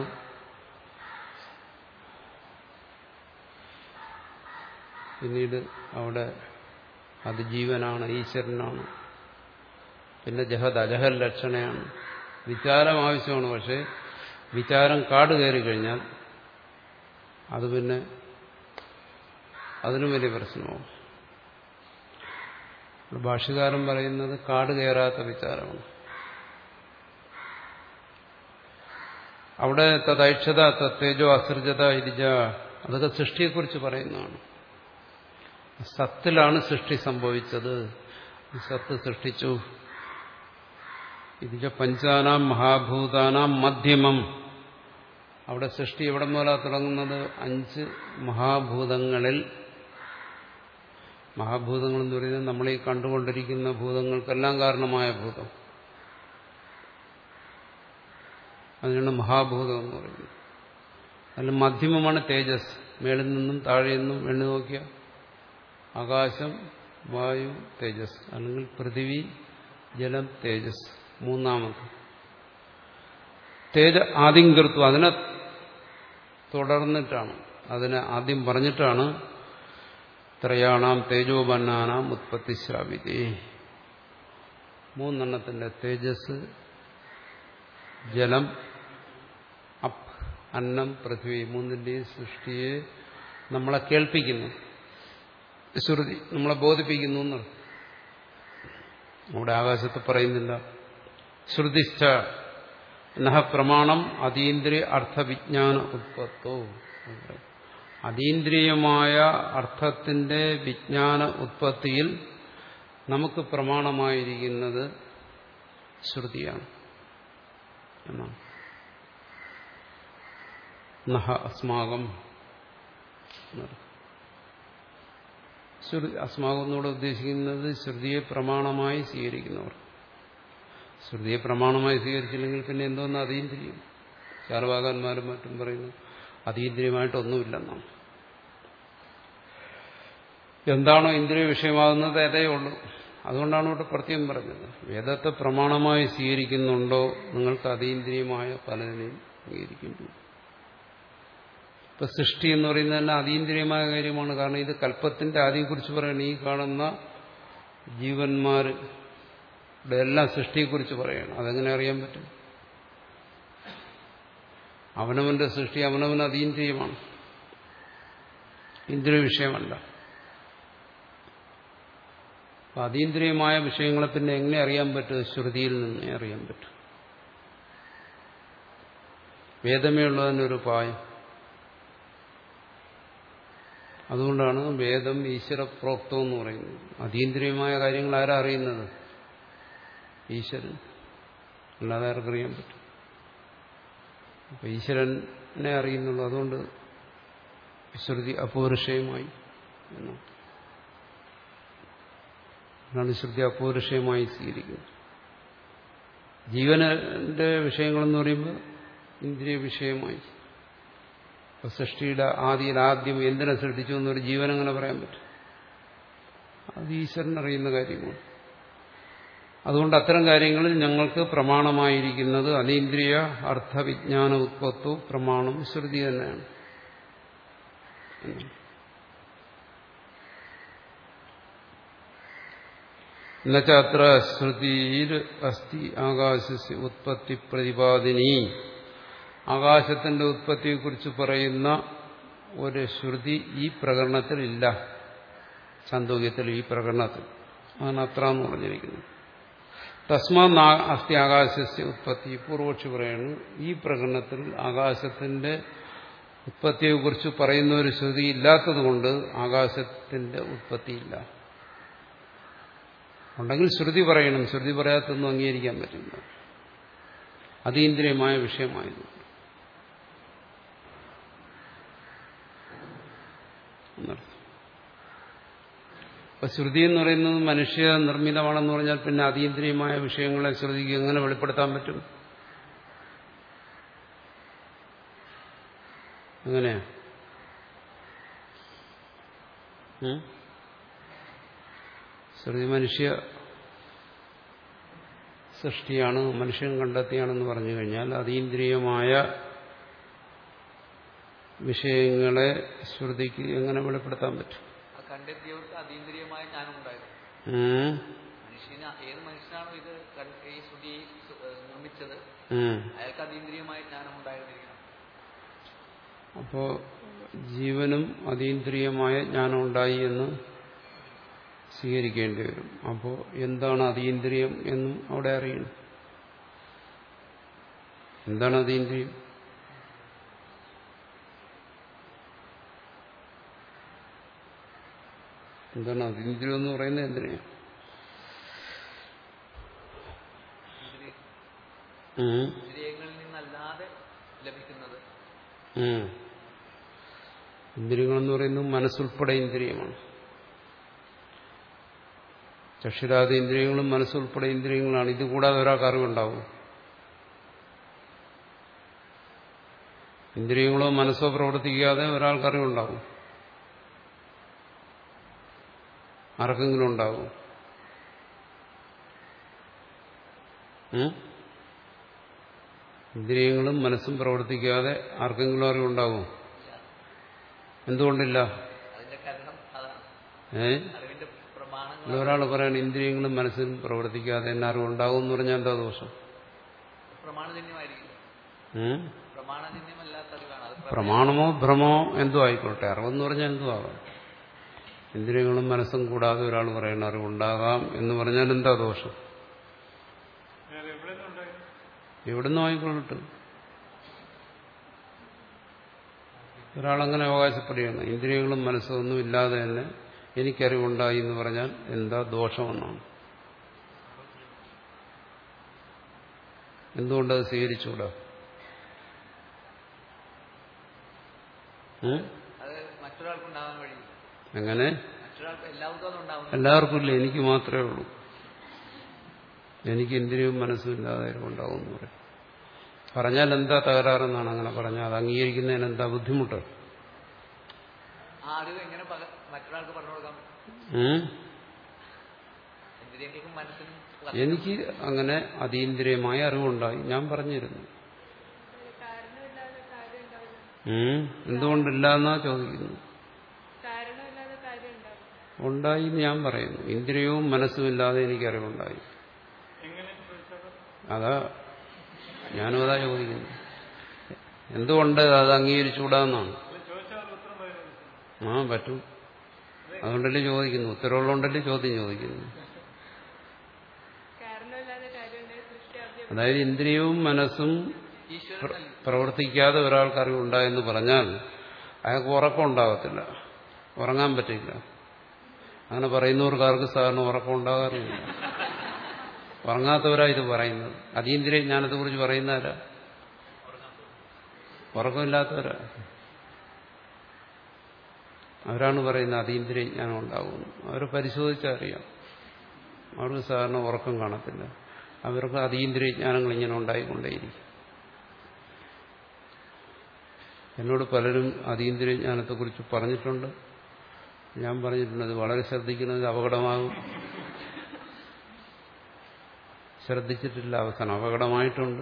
പിന്നീട് അവിടെ അത് ജീവനാണ്, ഈശ്വരനാണ്, പിന്നെ ജഹദ് അജഹൽ ലക്ഷണയാണ്. വിചാരം ആവശ്യമാണ്. പക്ഷെ വിചാരം കാട് കയറി കഴിഞ്ഞാൽ അത് പിന്നെ അതിനും വലിയ പ്രശ്നമാവും. ഭാഷ്യകാരൻ പറയുന്നത് കാട് കയറാത്ത വിചാരമാണ്. അവിടെ തദൈക്ഷത തത്തേജോ അസർജത ഇരിജ അതൊക്കെ സൃഷ്ടിയെക്കുറിച്ച് പറയുന്നതാണ്. സത്തിലാണ് സൃഷ്ടി സംഭവിച്ചത്. സത്ത് സൃഷ്ടിച്ചു. ഇരിജ പഞ്ചാനാം മഹാഭൂതാനാം മധ്യമം. അവിടെ സൃഷ്ടി എവിടെ മുതലാണ് തുടങ്ങുന്നത്? അഞ്ച് മഹാഭൂതങ്ങളിൽ. മഹാഭൂതങ്ങൾ എന്ന് പറയുന്നത് നമ്മളീ കണ്ടുകൊണ്ടിരിക്കുന്ന ഭൂതങ്ങൾക്കെല്ലാം കാരണമായ ഭൂതം. അതിനാണ് മഹാഭൂതം എന്ന് പറയുന്നത്. അതിൽ മധ്യമമാണ് തേജസ്. മേളിൽ നിന്നും താഴെ നിന്നും എണ്ണി നോക്കിയ ആകാശം, വായു, തേജസ്, അല്ലെങ്കിൽ പൃഥിവി, ജലം തേജസ്. മൂന്നാമത് തേജ ആദ്യം കൃത്വം, അതിനെ തുടർന്നിട്ടാണ്, അതിനെ ആദ്യം പറഞ്ഞിട്ടാണ് ത്രയാണാം തേജോപന്നാനാം ഉത്പത്തി ശ്രാവിതേ. മൂന്നെണ്ണത്തിന്റെ തേജസ്, ജലം, അപ്പ്, അന്നം, പൃഥ്വി, മൂന്നിന്റെയും സൃഷ്ടിയെ നമ്മളെ കേൾപ്പിക്കുന്നു, ശ്രുതി നമ്മളെ ബോധിപ്പിക്കുന്നു എന്നർത്ഥം. അവിടെ ആകാശത്ത് പറയുന്നില്ല. ശ്രുതിശ്ച നഹ പ്രമാണം അതീന്ദ്രിയ അർത്ഥവിജ്ഞാന ഉത്പത്തോ. അതീന്ദ്രിയമായ അർത്ഥത്തിന്റെ വിജ്ഞാന ഉത്പത്തിയിൽ നമുക്ക് പ്രമാണമായിരിക്കുന്നത് ശ്രുതിയാണ് എന്നാണ്. നഹ അസ്മാകം, ശ്രുതി അസ്മാകം എന്നോട് ഉദ്ദേശിക്കുന്നത് ശ്രുതിയെ പ്രമാണമായി സ്വീകരിക്കുന്നവർ. ശ്രുതിയെ പ്രമാണമായി സ്വീകരിച്ചില്ലെങ്കിൽ പിന്നെ എന്തോന്ന് അതീന്ദ്രിയം? ചാർവാകന്മാരും മറ്റും പറയുന്നു അതീന്ദ്രിയമായിട്ടൊന്നുമില്ലെന്നാണ്. എന്താണോ ഇന്ദ്രിയ വിഷയമാകുന്നത് അതേ ഉള്ളൂ. അതുകൊണ്ടാണ് ഇവിടെ പ്രത്യേകം പറഞ്ഞത്, വേദത്തെ പ്രമാണമായി സ്വീകരിക്കുന്നുണ്ടോ നിങ്ങൾക്ക് അതീന്ദ്രിയമായ പലതിനെയും സ്വീകരിക്കുന്നു. ഇപ്പൊ സൃഷ്ടി എന്ന് പറയുന്നത് തന്നെ അതീന്ദ്രിയമായ കാര്യമാണ്. കാരണം ഇത് കൽപ്പത്തിന്റെ ആദിയെക്കുറിച്ച് പറയണം. ഈ കാണുന്ന ജീവന്മാരുടെ എല്ലാം സൃഷ്ടിയെക്കുറിച്ച് പറയണം. അതെങ്ങനെ അറിയാൻ പറ്റും? അവനവന്റെ സൃഷ്ടി അവനവന് അതീന്ദ്രിയമാണ്, ഇന്ദ്രിയ വിഷയമല്ല. അപ്പൊ അതീന്ദ്രിയമായ വിഷയങ്ങളെ പിന്നെ എങ്ങനെ അറിയാൻ പറ്റും? ശ്രുതിയിൽ നിന്നേ അറിയാൻ പറ്റും. വേദമേ ഉള്ളതിനൊരു ഉപായം. അതുകൊണ്ടാണ് വേദം ഈശ്വര പ്രോക്തം എന്ന് പറയുന്നത്. അതീന്ദ്രിയമായ കാര്യങ്ങൾ ആരാ അറിയുന്നത്? ഈശ്വരൻ. അല്ലാതെ ആർക്കറിയാൻ പറ്റും? അപ്പൊ ഈശ്വരനെ അറിയുന്നുള്ളൂ. അതുകൊണ്ട് ശ്രുതി അപൗരുഷയമായി എന്നാണ്. ശ്രുതി അപൗരുഷയമായി സ്വീകരിക്കുന്നത്. ജീവന്റെ വിഷയങ്ങളെന്ന് പറയുമ്പോൾ ഇന്ദ്രിയ വിഷയമായി. സൃഷ്ടിയുടെ ആദിയിൽ ആദ്യം എന്തിനെ സൃഷ്ടിച്ചു എന്നൊരു ജീവൻ അങ്ങനെ പറയാൻ പറ്റും? അത് ഈശ്വരൻ അറിയുന്ന കാര്യമാണ്. അതുകൊണ്ട് അത്തരം കാര്യങ്ങളിൽ ഞങ്ങൾക്ക് പ്രമാണമായിരിക്കുന്നത് അതീന്ദ്രിയ അർത്ഥവിജ്ഞാന ഉത്പത്തോ പ്രമാണം ശ്രുതി തന്നെയാണ്. എന്നുവെച്ചാൽ ശ്രുതിയിൽ അസ്ഥി ആകാശസ്യ ഉത്പത്തി പ്രതിപാദിനി. ആകാശത്തിന്റെ ഉത്പത്തിയെക്കുറിച്ച് പറയുന്ന ഒരു ശ്രുതി ഈ പ്രകരണത്തിൽ ഇല്ല. ചാന്തോക്യത്തിൽ ഈ പ്രകരണത്തിൽ അതാണ് അത്ര എന്ന് പറഞ്ഞിരിക്കുന്നത്. തസ്മാ അസ്ഥി ആകാശസ്യ ഉത്പത്തി. പൂർവക്ഷി പറയുന്നു ഈ പ്രകരണത്തിൽ ആകാശത്തിന്റെ ഉത്പത്തിയെക്കുറിച്ച് പറയുന്ന ഒരു ശ്രുതി ഇല്ലാത്തതുകൊണ്ട് ആകാശത്തിന്റെ ഉത്പത്തിയില്ല. ഉണ്ടെങ്കിൽ ശ്രുതി പറയണം. ശ്രുതി പറയാത്തൊന്നും അംഗീകരിക്കാൻ പറ്റില്ല. അതീന്ദ്രിയമായ വിഷയമായിരുന്നു. അപ്പൊ ശ്രുതി എന്ന് പറയുന്നത് മനുഷ്യ നിർമ്മിതമാണെന്ന് പറഞ്ഞാൽ പിന്നെ അതീന്ദ്രിയമായ വിഷയങ്ങളെ ശ്രുതിക്ക് എങ്ങനെ വെളിപ്പെടുത്താൻ പറ്റും? എങ്ങനെയാ? ശ്രുതി മനുഷ്യ സൃഷ്ടിയാണ്, മനുഷ്യൻ കണ്ടെത്തിയാണെന്ന് പറഞ്ഞു കഴിഞ്ഞാൽ അതീന്ദ്രിയമായ വിഷയങ്ങളെ ശ്രുതിക്ക് എങ്ങനെ വെളിപ്പെടുത്താൻ പറ്റും? കണ്ടെത്തിയവർക്ക് അതീന്ദ്രിയമായ ജ്ഞാനം ഉണ്ടായിരുന്നു. മനുഷ്യന് ഏത് മനുഷ്യനാണോ ഇത് ഈ ശ്രുതി നിർമ്മിച്ചത് അയാൾക്ക് അതീന്ദ്രിയമായ ജ്ഞാനം ഉണ്ടായിരുന്നിരിക്കണം. അപ്പോ ജീവനും അതീന്ദ്രിയമായ ജ്ഞാനം ഉണ്ടായി എന്ന് സ്വീകരിക്കേണ്ടി വരും. അപ്പോൾ എന്താണ് അതീന്ദ്രിയം എന്നും അവിടെ അറിയണം. എന്താണ് അതീന്ദ്രിയം? എന്താണ് അതീന്ദ്രിയം എന്ന് പറയുന്നത്? എന്തിനാ? ഇന്ദ്രിയങ്ങളിൽ നിന്നല്ലാതെ ലഭിക്കുന്നത്. ഇന്ദ്രിയങ്ങളെന്ന് പറയുന്നത് മനസ്സുൾപ്പെടെ ഇന്ദ്രിയമാണ്. ചക്ഷുരാദി ഇന്ദ്രിയങ്ങളും മനസ്സുൾപ്പെടെ ഇന്ദ്രിയങ്ങളാണ്. ഇത് കൂടാതെ ഒരാൾക്ക് അറിവുണ്ടാവും? ഇന്ദ്രിയങ്ങളോ മനസ്സോ പ്രവർത്തിക്കാതെ ഒരാൾക്ക് അറിവുണ്ടാവും? ആർക്കെങ്കിലും ഉണ്ടാവും? ഇന്ദ്രിയങ്ങളും മനസ്സും പ്രവർത്തിക്കാതെ ആർക്കെങ്കിലും അറിവുണ്ടാകും? എന്തുകൊണ്ടില്ല? ഏ ഒരാൾ പറയണം ഇന്ദ്രിയങ്ങളും മനസ്സും പ്രവർത്തിക്കാതെ എന്നെ അറിവുണ്ടാകും എന്ന് പറഞ്ഞാൽ എന്താ ദോഷം? പ്രമാണമോ ഭ്രമോ എന്തോ ആയിക്കോട്ടെ, അറിവെന്ന് പറഞ്ഞാൽ എന്തോ ആകാം. ഇന്ദ്രിയങ്ങളും മനസ്സും കൂടാതെ ഒരാൾ പറയണ അറിവുണ്ടാകാം എന്ന് പറഞ്ഞാൽ എന്താ ദോഷം? എവിടുന്നും ആയിക്കൊള്ളട്ടെ. ഒരാളങ്ങനെ അവകാശപ്പെടുകയാണ് ഇന്ദ്രിയങ്ങളും മനസ്സും ഒന്നും ഇല്ലാതെ തന്നെ എനിക്കറിവുണ്ടായി എന്ന് പറഞ്ഞാൽ എന്താ ദോഷമെന്നാണ്. എന്തുകൊണ്ടത് സ്വീകരിച്ചുകൂടാ? എങ്ങനെ? എല്ലാവർക്കും ഇല്ല, എനിക്ക് മാത്രമേ ഉള്ളൂ. എനിക്ക് ഇന്ദ്രിയവും മനസ്സും ഇല്ലാതെ ഉണ്ടാവും എന്ന് പറയും. പറഞ്ഞാൽ എന്താ തകരാറെന്നാണ് അങ്ങനെ പറഞ്ഞാൽ? അത് അംഗീകരിക്കുന്നതിന് എന്താ ബുദ്ധിമുട്ട്? എനിക്ക് അങ്ങനെ അതീന്ദ്രിയമായ അറിവുണ്ടായി, ഞാൻ പറഞ്ഞിരുന്നു. എന്തുകൊണ്ടില്ല എന്നാ ചോദിക്കുന്നു. ഉണ്ടായി ഞാൻ പറയുന്നു. ഇന്ദ്രിയവും മനസ്സും ഇല്ലാതെ എനിക്ക് അറിവുണ്ടായി. അതാ ഞാനും അതാ ചോദിക്കുന്നു. എന്തുകൊണ്ട് അത് അംഗീകരിച്ചുകൂടാന്നാണ്. ആ പറ്റും. അതുകൊണ്ടല്ലേ ചോദിക്കുന്നു. ഉത്തരവുള്ളതുകൊണ്ടല്ലേ ചോദ്യം ചോദിക്കുന്നു. അതായത് ഇന്ദ്രിയവും മനസ്സും പ്രവർത്തിക്കാതെ ഒരാൾക്ക് അറിവുണ്ടായെന്ന് പറഞ്ഞാൽ അയാൾക്ക് ഉറക്കം ഉണ്ടാകത്തില്ല, ഉറങ്ങാൻ പറ്റില്ല. അങ്ങനെ പറയുന്നവർക്കാർക്ക് സാധാരണ ഉറക്കം ഉണ്ടാകാറില്ല. ഉറങ്ങാത്തവരാ ഇത് പറയുന്നത്. അതീന്ദ്രിയ ജ്ഞാനത്തെക്കുറിച്ച് പറയുന്നവരാ ഉറക്കമില്ലാത്തവരാ. അവരാണ് പറയുന്നത് അതീന്ദ്രിയ ജ്ഞാനം ഉണ്ടാകുന്നു. അവരെ പരിശോധിച്ചറിയാം. അവർക്ക് സാധാരണ ഉറക്കം കാണത്തില്ല. അവർക്ക് അതീന്ദ്രിയ ജ്ഞാനങ്ങൾ ഇങ്ങനെ ഉണ്ടായിക്കൊണ്ടേയിരിക്കും. എന്നോട് പലരും അതീന്ദ്രിയ ജ്ഞാനത്തെക്കുറിച്ച് പറഞ്ഞിട്ടുണ്ട്. ഞാൻ പറഞ്ഞിട്ടുണ്ട് അത് വളരെ ശ്രദ്ധിക്കുന്നത് അപകടമാകും. ശ്രദ്ധിച്ചിട്ടില്ല, അവസാനം അപകടമായിട്ടുണ്ട്.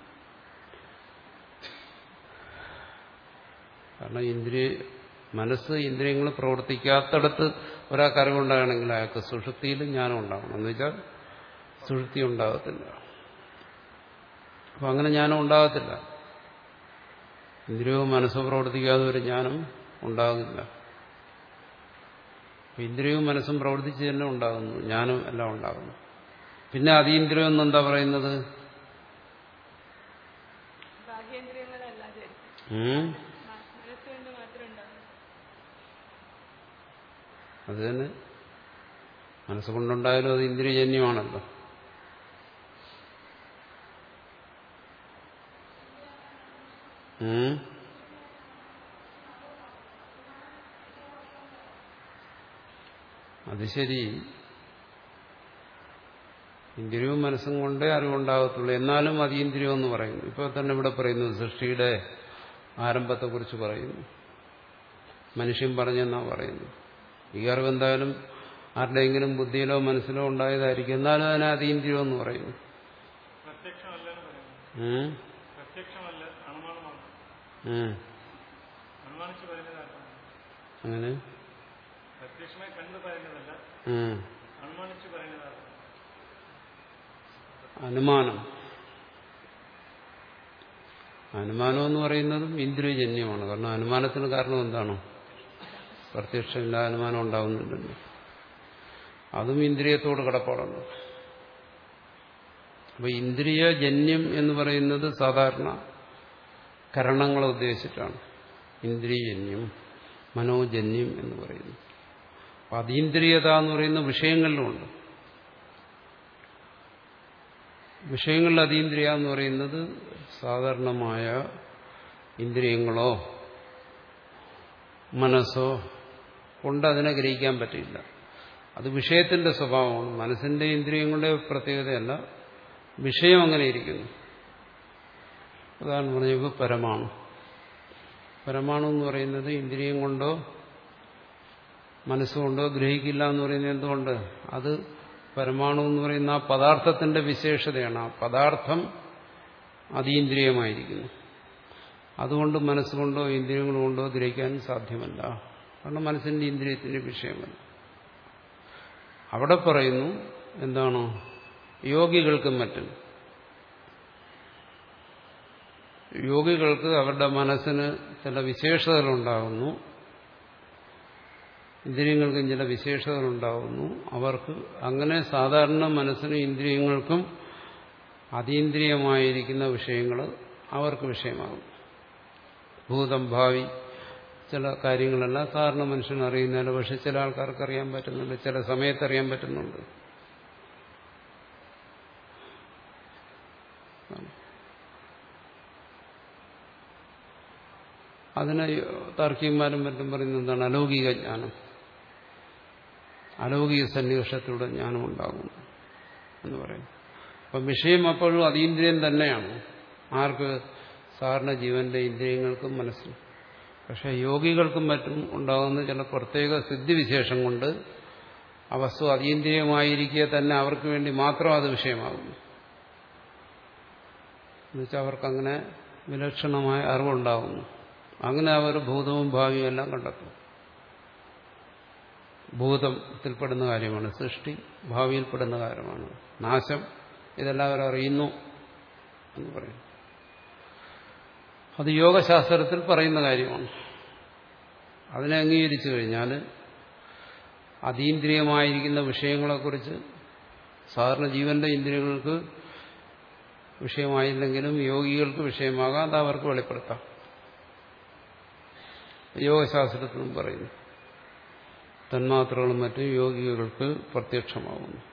കാരണം ഇന്ദ്രിയ മനസ്സ് ഇന്ദ്രിയങ്ങൾ പ്രവർത്തിക്കാത്തടത്ത് ഒരാൾക്ക് അറിവുണ്ടാകണമെങ്കിൽ അയാൾക്ക് സുഷുപ്തിയിൽ ജ്ഞാനം ഉണ്ടാകണം. എന്ന് വെച്ചാൽ സുഷുപ്തി ഉണ്ടാകത്തില്ല. അപ്പം അങ്ങനെ ജ്ഞാനം ഉണ്ടാകത്തില്ല. ഇന്ദ്രിയവും മനസ്സും പ്രവർത്തിക്കാതെ ഒരു ജ്ഞാനം ഉണ്ടാകില്ല. ഇന്ദ്രിയവും മനസ്സും പ്രവർത്തിച്ച് തന്നെ ഉണ്ടാകുന്നു, ജ്ഞാനം എല്ലാം ഉണ്ടാകുന്നു. പിന്നെ അതീന്ദ്രിയം എന്നെന്താ പറയുന്നത്? അത് തന്നെ മനസ്സുകൊണ്ടുണ്ടായാലും അത് ഇന്ദ്രിയജന്യമാണല്ലോ. അത് ശരി, ഇന്ദ്രിയവും മനസ്സും കൊണ്ടേ അറിവുണ്ടാകത്തുള്ളൂ. എന്നാലും അതീന്ദ്രിയം എന്ന് പറയുന്നു. ഇപ്പോൾ തന്നെ ഇവിടെ പറയുന്നു സൃഷ്ടിയുടെ ആരംഭത്തെക്കുറിച്ച് പറയുന്നു. മനുഷ്യൻ പറഞ്ഞെന്നാ പറയുന്നു. ഈ അറിവ് എന്തായാലും ആരുടെയെങ്കിലും ബുദ്ധിയിലോ മനസ്സിലോ ഉണ്ടായതായിരിക്കും. എന്നാലും അതിനെ അതീന്ദ്രിയം എന്ന് പറയുന്നു. അങ്ങനെ അനുമാനം അനുമാനം എന്ന് പറയുന്നതും ഇന്ദ്രിയജന്യമാണ്. കാരണം അനുമാനത്തിന് കാരണം എന്താണ്? പ്രത്യക്ഷമില്ല അനുമാനം ഉണ്ടാകുന്നുണ്ടല്ലോ. അതും ഇന്ദ്രിയത്തോട് കടപ്പാടുണ്ട്. അപ്പൊ ഇന്ദ്രിയജന്യം എന്ന് പറയുന്നത് സാധാരണ കരണങ്ങളെ ഉദ്ദേശിച്ചിട്ടാണ്. ഇന്ദ്രിയജന്യം, മനോജന്യം എന്ന് പറയുന്നു. അപ്പൊ അതീന്ദ്രിയത എന്ന് പറയുന്ന വിഷയങ്ങളിലുമുണ്ട്. വിഷയങ്ങളിൽ അതീന്ദ്രിയ എന്ന് പറയുന്നത് സാധാരണമായ ഇന്ദ്രിയങ്ങളോ മനസ്സോ കൊണ്ട് അതിനെ ഗ്രഹിക്കാൻ പറ്റില്ല. അത് വിഷയത്തിന്റെ സ്വഭാവമാണ്. മനസ്സിന്റെ ഇന്ദ്രിയങ്ങളുടെ പ്രത്യേകതയല്ല, വിഷയം അങ്ങനെ ഇരിക്കുന്നു. ഉദാഹരണം പറഞ്ഞപ്പോൾ പരമാണു പരമാണു എന്ന് പറയുന്നത് ഇന്ദ്രിയം കൊണ്ടോ മനസ്സുകൊണ്ടോ ഗ്രഹിക്കില്ല എന്ന് പറയുന്നത് എന്തുകൊണ്ട്? അത് പരമാണു എന്ന് പറയുന്ന ആ പദാർത്ഥത്തിന്റെ വിശേഷതയാണ്. ആ പദാർത്ഥം അതീന്ദ്രിയമായിരിക്കുന്നു. അതുകൊണ്ട് മനസ്സുകൊണ്ടോ ഇന്ദ്രിയങ്ങൾ കൊണ്ടോ ഗ്രഹിക്കാൻ സാധ്യമല്ല. കാരണം മനസ്സിന്റെ ഇന്ദ്രിയത്തിന്റെ വിഷയമല്ല. അവിടെ പറയുന്നു എന്താണോ യോഗികൾക്കും മറ്റും യോഗികൾക്ക് അവരുടെ മനസ്സിന് ചില വിശേഷതകളുണ്ടാകുന്നു, ഇന്ദ്രിയങ്ങൾക്കും ചില വിശേഷതകളുണ്ടാകുന്നു. അവർക്ക് അങ്ങനെ സാധാരണ മനസ്സിനും ഇന്ദ്രിയങ്ങൾക്കും അതീന്ദ്രിയമായിരിക്കുന്ന വിഷയങ്ങൾ അവർക്ക് വിഷയമാകും. ഭൂതം ഭാവി ചില കാര്യങ്ങളെല്ലാം സാധാരണ മനുഷ്യന് അറിയുന്നതല്ല, പക്ഷെ ചില ആൾക്കാർക്ക് അറിയാൻ പറ്റുന്നുണ്ട്, ചില സമയത്ത് അറിയാൻ പറ്റുന്നുണ്ട്. അതിന് താർക്കികന്മാരും മറ്റും പറയുന്നത് എന്താണ്? അലൗകിക ജ്ഞാനം, അലൗകിക സന്നിവേഷത്തിലൂടെ ജ്ഞാനം ഉണ്ടാകുന്നു എന്ന് പറയും. അപ്പം വിഷയം അപ്പോഴും അതീന്ദ്രിയം തന്നെയാണ്. ആർക്ക്? സാധാരണ ജീവന്റെ ഇന്ദ്രിയങ്ങൾക്കും മനസ്സിനും. പക്ഷെ യോഗികൾക്കും മറ്റും ഉണ്ടാകുന്ന ചില പ്രത്യേക സിദ്ധിവിശേഷം കൊണ്ട് ആ വസ്തു അതീന്ദ്രിയമായിരിക്കെ തന്നെ അവർക്ക് വേണ്ടി മാത്രം അത് വിഷയമാകുന്നു. എന്നുവെച്ചാൽ അവർക്കങ്ങനെ വിലക്ഷണമായ അറിവുണ്ടാകുന്നു. അങ്ങനെ അവർ ഭൂതവും ഭാവിയും എല്ലാം കണ്ടെത്തും. ഭൂതത്തിൽപ്പെടുന്ന കാര്യമാണ് സൃഷ്ടി, ഭാവിയിൽപ്പെടുന്ന കാര്യമാണ് നാശം. ഇതെല്ലാം അവർ അറിയുന്നു എന്ന് പറയും. അത് യോഗശാസ്ത്രത്തിൽ പറയുന്ന കാര്യമാണ്. അതിനെ അംഗീകരിച്ചു കഴിഞ്ഞാൽ അതീന്ദ്രിയമായിരിക്കുന്ന വിഷയങ്ങളെക്കുറിച്ച് സാധാരണ ജീവന്റെ ഇന്ദ്രിയങ്ങൾക്ക് വിഷയമായില്ലെങ്കിലും യോഗികൾക്ക് വിഷയമാകാം. അത് അവർക്ക് വെളിപ്പെടുത്താം. യോഗശാസ്ത്രത്തിലും പറയുന്നു തന്മാത്രകളും മറ്റും യോഗികൾക്ക് പ്രത്യക്ഷമാകുന്നു.